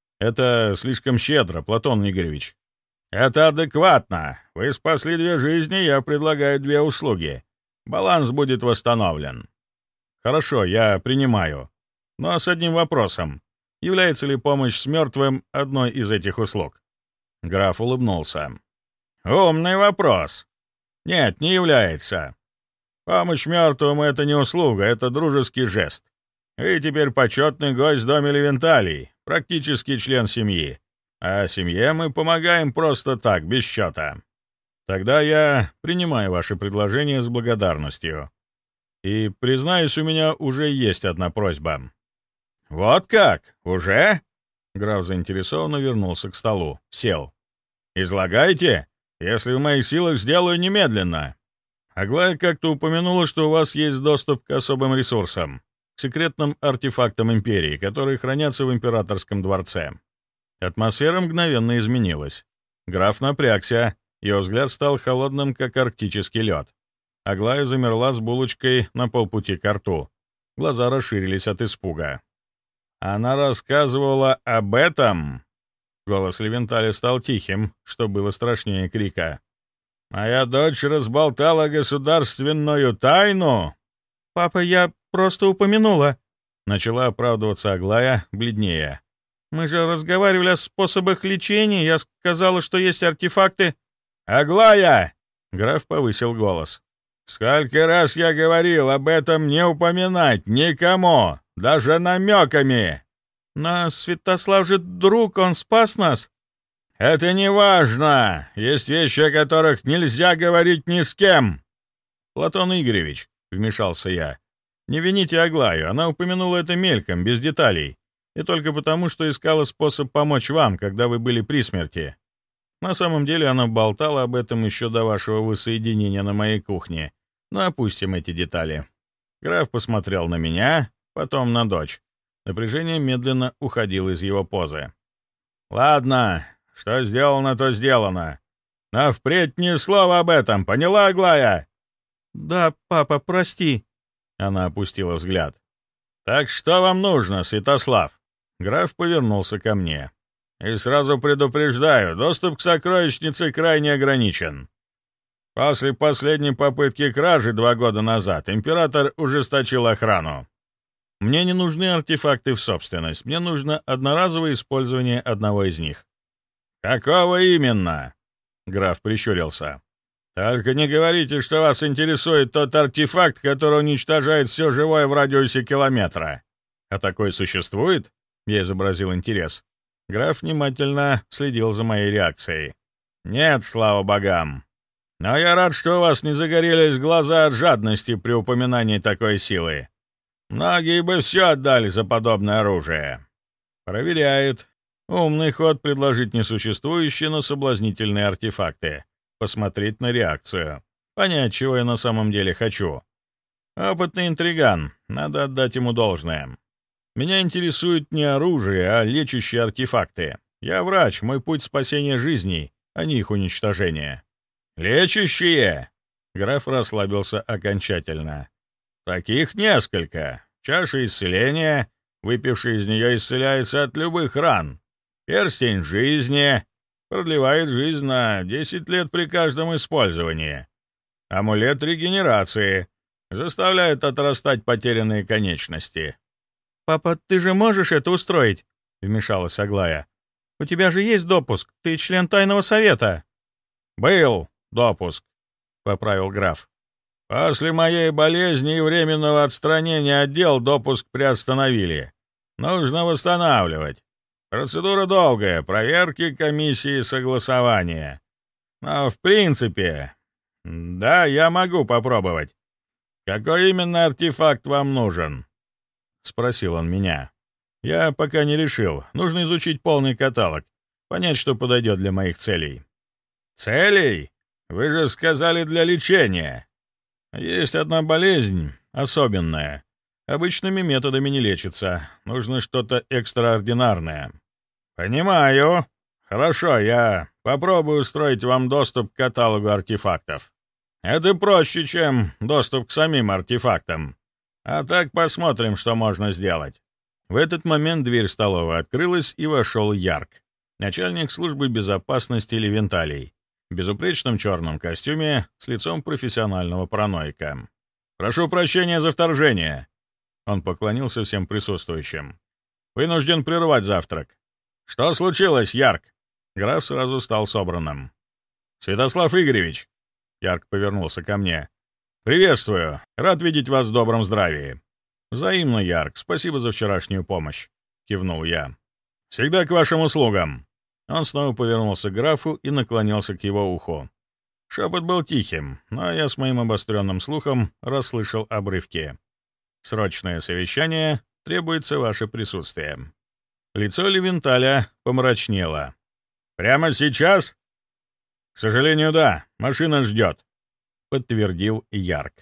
Это слишком щедро, Платон Игоревич. Это адекватно. Вы спасли две жизни, я предлагаю две услуги. Баланс будет восстановлен. Хорошо, я принимаю. Но с одним вопросом. Является ли помощь с мертвым одной из этих услуг? Граф улыбнулся. Умный вопрос. Нет, не является. Помощь мертвому — это не услуга, это дружеский жест. Вы теперь почетный гость в доме Левенталей, практически член семьи. А семье мы помогаем просто так, без счета. Тогда я принимаю ваше предложение с благодарностью. И, признаюсь, у меня уже есть одна просьба». «Вот как? Уже?» Граф заинтересованно вернулся к столу, сел. «Излагайте. Если в моих силах, сделаю немедленно». Аглая как-то упомянула, что у вас есть доступ к особым ресурсам, к секретным артефактам Империи, которые хранятся в Императорском дворце. Атмосфера мгновенно изменилась. Граф напрягся, его взгляд стал холодным, как арктический лед. Аглая замерла с булочкой на полпути к рту. Глаза расширились от испуга. «Она рассказывала об этом?» Голос Левенталя стал тихим, что было страшнее крика. «Моя дочь разболтала государственную тайну?»
«Папа, я просто упомянула»,
— начала оправдываться Аглая, бледнее.
«Мы же разговаривали о способах лечения, я сказала, что есть артефакты».
«Аглая!» — граф повысил голос. «Сколько раз я говорил об этом не упоминать никому, даже намеками!»
«Но Святослав же друг, он спас нас!»
«Это не важно! Есть вещи, о которых нельзя говорить ни с кем!» «Платон Игоревич», — вмешался я, — «не вините Аглаю, она упомянула это мельком, без деталей, и только потому, что искала способ помочь вам, когда вы были при смерти. На самом деле она болтала об этом еще до вашего воссоединения на моей кухне, но опустим эти детали». Граф посмотрел на меня, потом на дочь. Напряжение медленно уходило из его позы. «Ладно, что сделано, то сделано. Но впредь ни слова об этом, поняла, Аглая?»
«Да, папа, прости».
Она опустила взгляд. «Так что вам нужно, Святослав?» Граф повернулся ко мне. «И сразу предупреждаю, доступ к сокровищнице крайне ограничен. После последней попытки кражи два года назад император ужесточил охрану. Мне не нужны артефакты в собственность, мне нужно одноразовое использование одного из них». «Какого именно?» Граф прищурился. «Только не говорите, что вас интересует тот артефакт, который уничтожает все живое в радиусе километра». «А такой существует?» Я изобразил интерес. Граф внимательно следил за моей реакцией. «Нет, слава богам. Но я рад, что у вас не загорелись глаза от жадности при упоминании такой силы. Многие бы все отдали за подобное оружие». Проверяют. Умный ход — предложить несуществующие, но соблазнительные артефакты. Посмотреть на реакцию. Понять, чего я на самом деле хочу. Опытный интриган. Надо отдать ему должное. Меня интересует не оружие, а лечащие артефакты. Я врач, мой путь — спасения жизней, а не их уничтожение. «Лечащие!» Граф расслабился окончательно. «Таких несколько. Чаша исцеления. Выпивший из нее исцеляется от любых ран. Перстень жизни. Продлевает жизнь на десять лет при каждом использовании. Амулет регенерации. Заставляет отрастать потерянные конечности».
«Папа, ты же можешь это устроить?» — вмешалась Аглая. «У тебя же есть допуск. Ты член тайного совета».
«Был допуск», — поправил граф. «После моей болезни и временного отстранения от дел допуск приостановили. Нужно восстанавливать. Процедура долгая, проверки, комиссии, согласования. Но в принципе, да, я могу попробовать. Какой именно артефакт вам нужен?» — спросил он меня. «Я пока не решил. Нужно изучить полный каталог, понять, что подойдет для моих целей». «Целей? Вы же сказали для лечения». «Есть одна болезнь, особенная. Обычными методами не лечится. Нужно что-то экстраординарное». «Понимаю. Хорошо, я попробую устроить вам доступ к каталогу артефактов. Это проще, чем доступ к самим артефактам. А так посмотрим, что можно сделать». В этот момент дверь столовой открылась, и вошел Ярк, начальник службы безопасности Левенталей, в безупречном черном костюме с лицом профессионального параноика. «Прошу прощения за вторжение!» Он поклонился всем присутствующим. «Вынужден прервать завтрак». «Что случилось, Ярк?» Граф сразу стал собранным. «Святослав Игоревич!» Ярк повернулся ко мне. «Приветствую! Рад видеть вас в добром здравии!» «Взаимно, Ярк. Спасибо за вчерашнюю помощь», — кивнул я. «Всегда к вашим услугам». Он снова повернулся к графу и наклонился к его уху. Шепот был тихим, но я с моим обостренным слухом расслышал обрывки. «Срочное совещание. Требуется ваше присутствие». Лицо Левенталя помрачнело. «Прямо сейчас?» «К сожалению, да. Машина ждет», — подтвердил Ярк.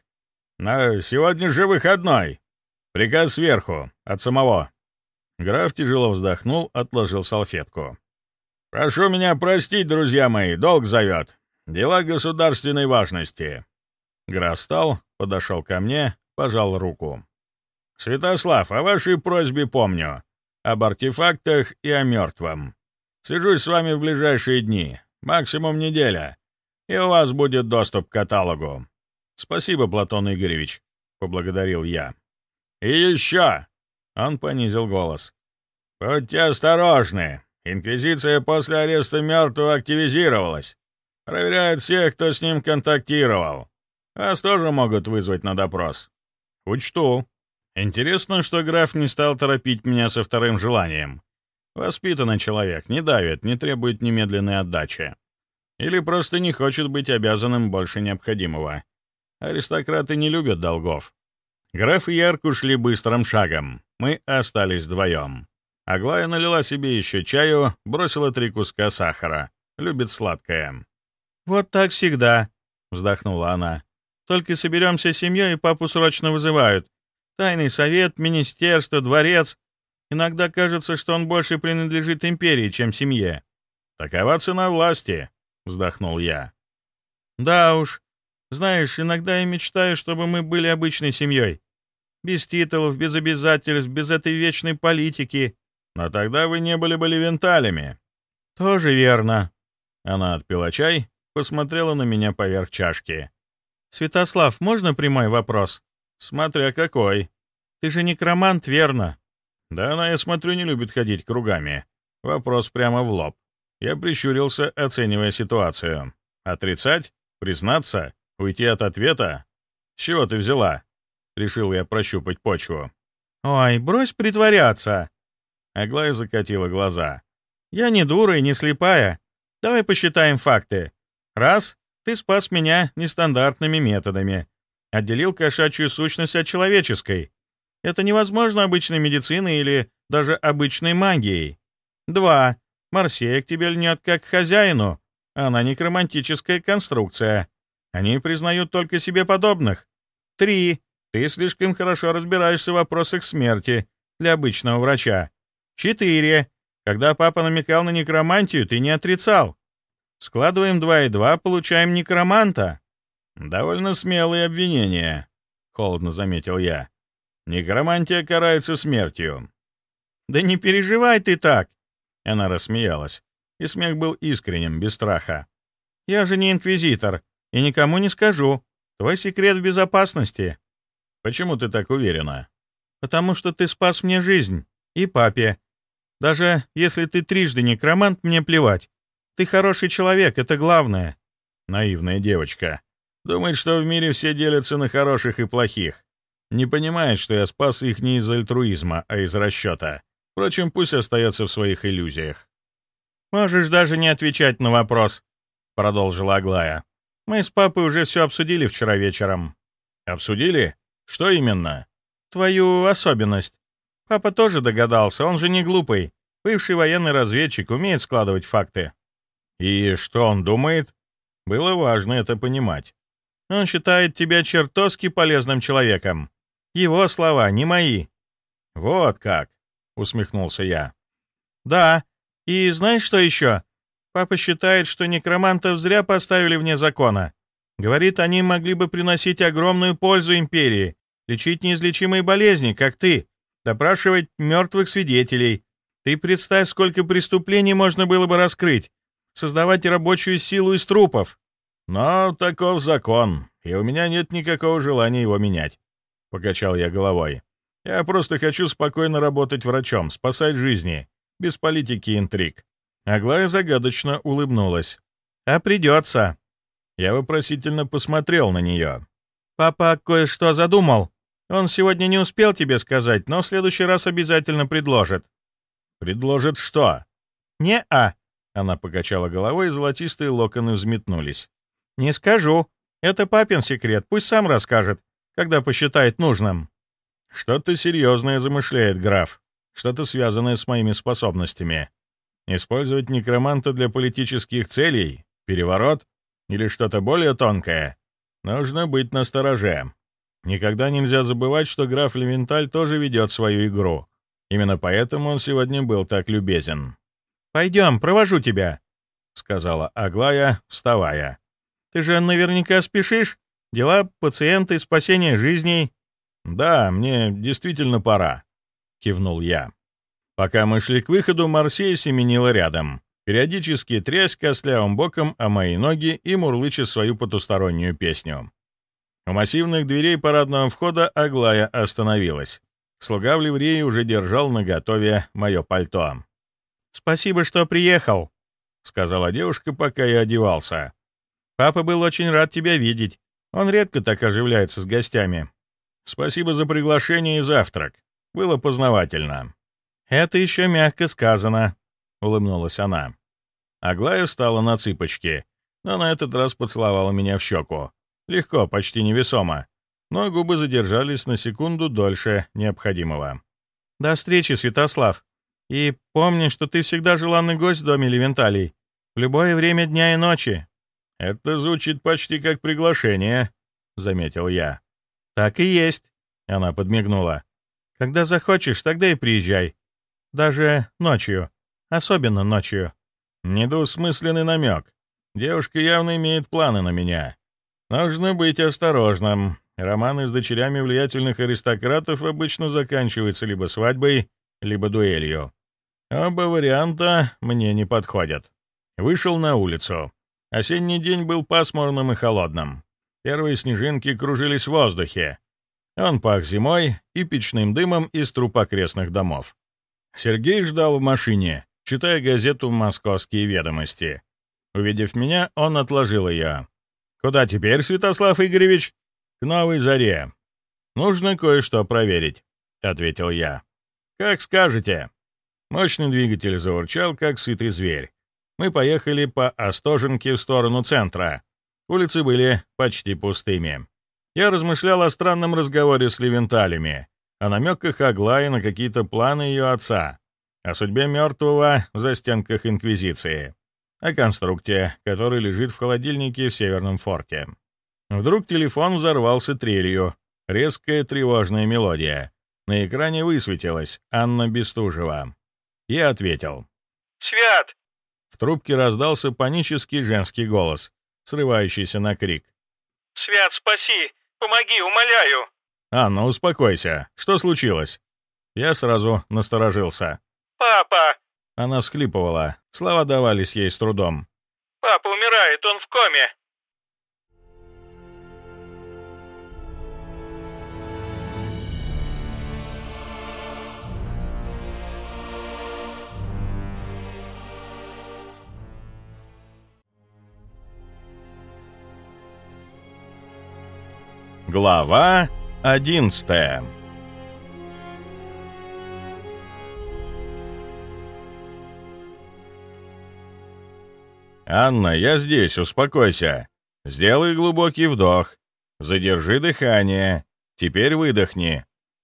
«Но сегодня же выходной. Приказ сверху, от самого». Граф тяжело вздохнул, отложил салфетку. «Прошу меня простить, друзья мои, долг зовет. Дела государственной важности». Граф встал, подошел ко мне, пожал руку. «Святослав, о вашей просьбе помню. Об артефактах и о мертвом. Свяжусь с вами в ближайшие дни, максимум неделя, и у вас будет доступ к каталогу». «Спасибо, Платон Игоревич», — поблагодарил я. «И еще!» — он понизил голос. «Будьте осторожны. Инквизиция после ареста мертвого активизировалась. Проверяет всех, кто с ним контактировал. Вас тоже могут вызвать на допрос». «Учту. Интересно, что граф не стал торопить меня со вторым желанием. Воспитанный человек, не давит, не требует немедленной отдачи. Или просто не хочет быть обязанным больше необходимого. Аристократы не любят долгов». Граф и Ярк ушли быстрым шагом. Мы остались вдвоем. Аглая налила себе еще чаю, бросила три куска сахара. Любит сладкое. «Вот так всегда», — вздохнула она. «Только соберемся с семьей, и папу срочно вызывают. Тайный совет, министерство, дворец. Иногда кажется, что он больше принадлежит империи, чем семье». «Такова цена власти», — вздохнул я. «Да уж. Знаешь, иногда я мечтаю, чтобы мы были обычной семьей. Без титулов, без обязательств, без этой вечной политики». «Но тогда вы не были бы левенталями». «Тоже верно». Она отпила чай, посмотрела на меня поверх чашки. «Святослав, можно прямой вопрос?» «Смотря какой». «Ты же некромант, верно?» «Да она, я смотрю, не любит ходить кругами». Вопрос прямо в лоб. Я прищурился, оценивая ситуацию. «Отрицать? Признаться? Уйти от ответа? С чего ты взяла?» Решил я прощупать почву. «Ой, брось притворяться!» Аглая закатила глаза. «Я не дура и не слепая.
Давай посчитаем факты. Раз, ты спас меня нестандартными методами. Отделил кошачью сущность от человеческой. Это невозможно обычной медициной или даже обычной магией. Два, Марсея к тебе льнет как к хозяину. Она некромантическая конструкция. Они признают только себе подобных. Три, ты слишком хорошо разбираешься в вопросах смерти для обычного врача. Четыре, когда папа намекал на некромантию, ты не отрицал. Складываем два и два, получаем некроманта.
Довольно смелые обвинения, холодно заметил я. Некромантия карается смертью.
Да не переживай ты так.
Она рассмеялась, и смех был искренним, без страха.
Я же не инквизитор, и никому не скажу. Твой секрет в безопасности.
Почему ты так уверена?
Потому что ты спас мне жизнь. И папе. Даже если ты трижды некромант, мне плевать. Ты хороший человек, это главное.
Наивная девочка. Думает, что в мире все делятся на хороших и плохих. Не понимает, что я спас их не из альтруизма, а из расчета. Впрочем, пусть остается в своих иллюзиях.
«Можешь даже не отвечать на вопрос», — продолжила Аглая. «Мы с папой уже все обсудили вчера вечером».
«Обсудили? Что именно?»
«Твою особенность. Папа тоже догадался, он же не глупый. Бывший военный разведчик, умеет складывать факты».
«И что он думает?» Было важно это понимать.
«Он считает тебя чертовски полезным человеком. Его слова, не мои».
«Вот как», — усмехнулся я.
«Да. И знаешь, что еще? Папа считает, что некромантов зря поставили вне закона. Говорит, они могли бы приносить огромную пользу империи, лечить неизлечимые болезни, как ты, допрашивать мертвых свидетелей. Ты представь, сколько преступлений можно было бы раскрыть, создавать рабочую силу из трупов».
«Но таков закон, и у меня нет никакого желания его менять», — покачал я головой. «Я просто хочу спокойно работать врачом, спасать жизни, без политики и интриг». Аглая загадочно улыбнулась.
«А придется».
Я вопросительно посмотрел на нее.
«Папа кое-что задумал. Он сегодня не успел тебе сказать, но в следующий раз обязательно предложит».
«Предложит что?»
«Не-а», —
она покачала головой, и золотистые локоны взметнулись.
«Не скажу. Это папин секрет, пусть сам расскажет, когда посчитает нужным».
«Что-то серьезное замышляет граф, что-то связанное с моими способностями. Использовать некроманта для политических целей? Переворот? Или что-то более тонкое? Нужно быть настороже. Никогда нельзя забывать, что граф Левенталь тоже ведет свою игру. Именно поэтому он сегодня был так любезен».
«Пойдем, провожу тебя»,
— сказала Аглая, вставая.
«Ты же наверняка спешишь? Дела, пациенты, спасение жизней».
«Да, мне действительно пора», — кивнул я. Пока мы шли к выходу, Марсея семенила рядом, периодически трясь костлявым боком о мои ноги и мурлыча свою потустороннюю песню. У массивных дверей парадного входа Аглая остановилась. Слуга в ливрее уже держал наготове мое пальто.
«Спасибо, что приехал», — сказала девушка, пока я одевался. «Папа был очень рад тебя видеть. Он редко так оживляется с гостями».
«Спасибо за приглашение и завтрак. Было познавательно».
«Это еще мягко сказано», — улыбнулась она.
Аглая встала на цыпочки, но на этот раз поцеловала меня в щеку. Легко, почти невесомо, но губы задержались на секунду дольше необходимого.
«До встречи, Святослав. И помни, что ты всегда желанный гость в доме Левенталей. В любое время дня и ночи».
«Это звучит почти как приглашение», — заметил я.
«Так и есть», — она подмигнула. «Когда захочешь, тогда и приезжай. Даже ночью. Особенно ночью».
Недвусмысленный намек. Девушка явно имеет планы на меня. Нужно быть осторожным. Романы с дочерями влиятельных аристократов обычно заканчиваются либо свадьбой, либо дуэлью. Оба варианта мне не подходят. Вышел на улицу. Осенний день был пасмурным и холодным. Первые снежинки кружились в воздухе. Он пах зимой и печным дымом из труб окрестных домов. Сергей ждал в машине, читая газету «Московские ведомости». Увидев меня, он отложил ее. «Куда теперь, Святослав Игоревич?» «К новой заре. Нужно кое-что проверить», — ответил я. «Как скажете». Мощный двигатель заурчал, как сытый зверь. Мы поехали по Остоженке в сторону центра. Улицы были почти пустыми. Я размышлял о странном разговоре с Левенталями, о намеках Аглаи на какие-то планы ее отца, о судьбе мертвого в застенках Инквизиции, о конструкте, который лежит в холодильнике в Северном форте. Вдруг телефон взорвался трелью, резкая тревожная мелодия. На экране высветилась Анна Бестужева. Я ответил.
«Свят!»
В трубке раздался панический женский голос, срывающийся на крик.
«Свят, спаси! Помоги, умоляю!»
«Анна, успокойся. Что случилось?» Я сразу насторожился.
«Папа!»
Она всхлипывала. Слова давались ей с трудом.
«Папа умирает, он в коме!»
Глава одиннадцатая. «Анна, я здесь, успокойся. Сделай глубокий вдох. Задержи дыхание. Теперь выдохни.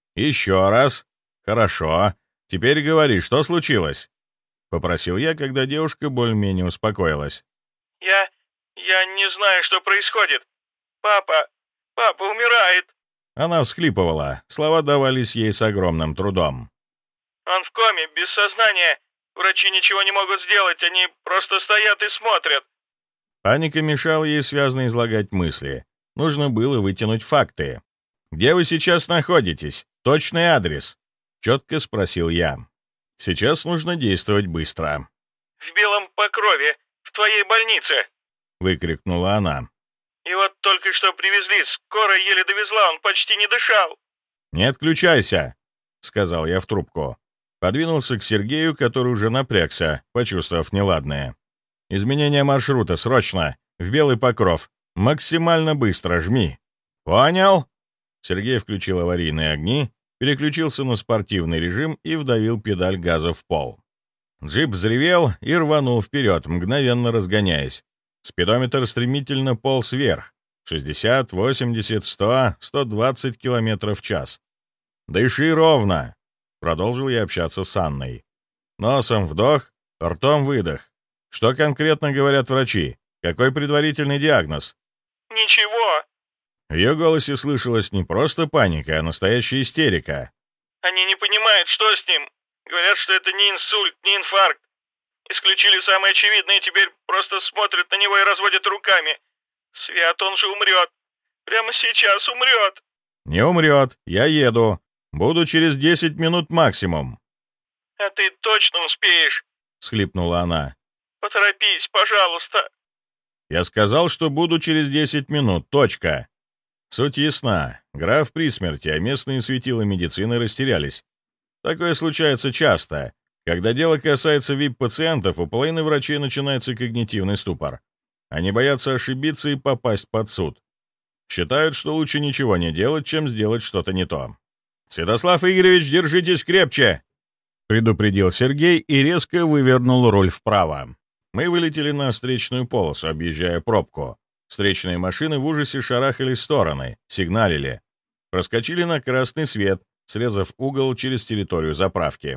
Еще раз. Хорошо. Теперь говори, что случилось?» — попросил я, когда девушка более-менее успокоилась.
«Я... я не знаю, что происходит. Папа... папа умирает!»
Она всхлипывала. Слова давались ей с огромным трудом.
«Он в коме, без сознания. Врачи ничего не могут сделать, они просто стоят и смотрят».
Паника мешала ей связно излагать мысли. Нужно было вытянуть факты. «Где вы сейчас находитесь? Точный адрес?» — четко спросил я. «Сейчас нужно действовать быстро».
«В Белом Покрове, в твоей больнице!»
— выкрикнула она.
«И вот только что привезли, скорая еле довезла, он почти не дышал».
«Не отключайся!» — сказал я в трубку. Подвинулся к Сергею, который уже напрягся, почувствовав неладное. «Изменение маршрута, срочно! В Белый Покров! Максимально быстро, жми!» «Понял?» Сергей включил аварийные огни, переключился на спортивный режим и вдавил педаль газа в пол. Джип взревел и рванул вперед, мгновенно разгоняясь. Спидометр стремительно полз вверх. шестьдесят, восемьдесят, сто, сто двадцать километров в час. «Дыши ровно!» — продолжил я общаться с Анной. «Носом вдох, ртом выдох. Что конкретно говорят врачи? Какой предварительный диагноз?»
«Ничего».
В ее голосе слышалась не просто паника, а настоящая истерика.
«Они не понимают, что с ним. Говорят, что это не инсульт, не инфаркт. Исключили самое очевидное, и теперь просто смотрят на него и разводят руками. Свят, он же умрет. Прямо сейчас умрет».
«Не умрет. Я еду. Буду через десять минут максимум».
«А ты точно успеешь?»
— всхлипнула она.
«Поторопись, пожалуйста».
«Я сказал, что буду через десять минут. Точка». Суть ясна. Граф при смерти, а местные светила медицины растерялись. Такое случается часто. Когда дело касается ви ай пи-пациентов, у половины врачей начинается когнитивный ступор. Они боятся ошибиться и попасть под суд. Считают, что лучше ничего не делать, чем сделать что-то не то. «Святослав Игоревич, держитесь крепче!» — предупредил Сергей и резко вывернул руль вправо. Мы вылетели на встречную полосу, объезжая пробку. Встречные машины в ужасе шарахались в стороны, сигналили. Проскочили на красный свет, срезав угол через территорию заправки.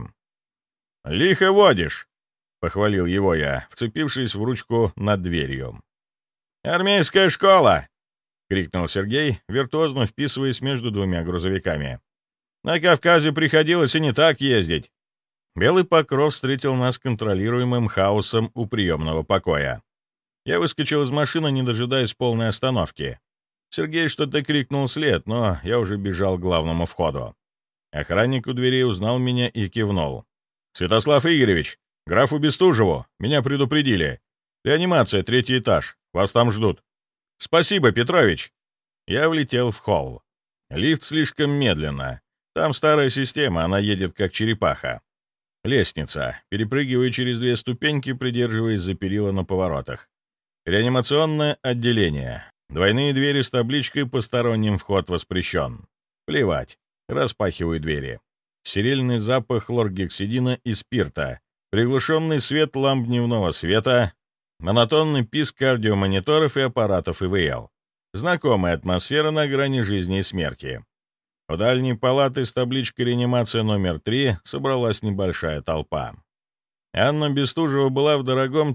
«Лихо водишь!» — похвалил его я, вцепившись в ручку над дверью. «Армейская школа!» — крикнул Сергей, виртуозно вписываясь между двумя грузовиками. «На Кавказе приходилось и не так ездить». Белый Покров встретил нас контролируемым хаосом у приемного покоя. Я выскочил из машины, не дожидаясь полной остановки. Сергей что-то крикнул вслед, но я уже бежал к главному входу. Охранник у дверей узнал меня и кивнул. «Святослав Игоревич, графу Бестужеву, меня предупредили. Реанимация, третий этаж, вас там ждут». «Спасибо, Петрович». Я влетел в холл. Лифт слишком медленно. Там старая система, она едет как черепаха. Лестница. Перепрыгиваю через две ступеньки, придерживаясь за перила на поворотах. Реанимационное отделение. Двойные двери с табличкой «Посторонним вход воспрещен». Плевать. Распахиваю двери. Стерильный запах хлоргексидина и спирта. Приглушенный свет ламп дневного света, монотонный писк кардиомониторов и аппаратов И В Л. Знакомая атмосфера на грани жизни и смерти. У дальней палаты с табличкой «Реанимация номер три» собралась небольшая толпа. Анна Бестужева была в дорогом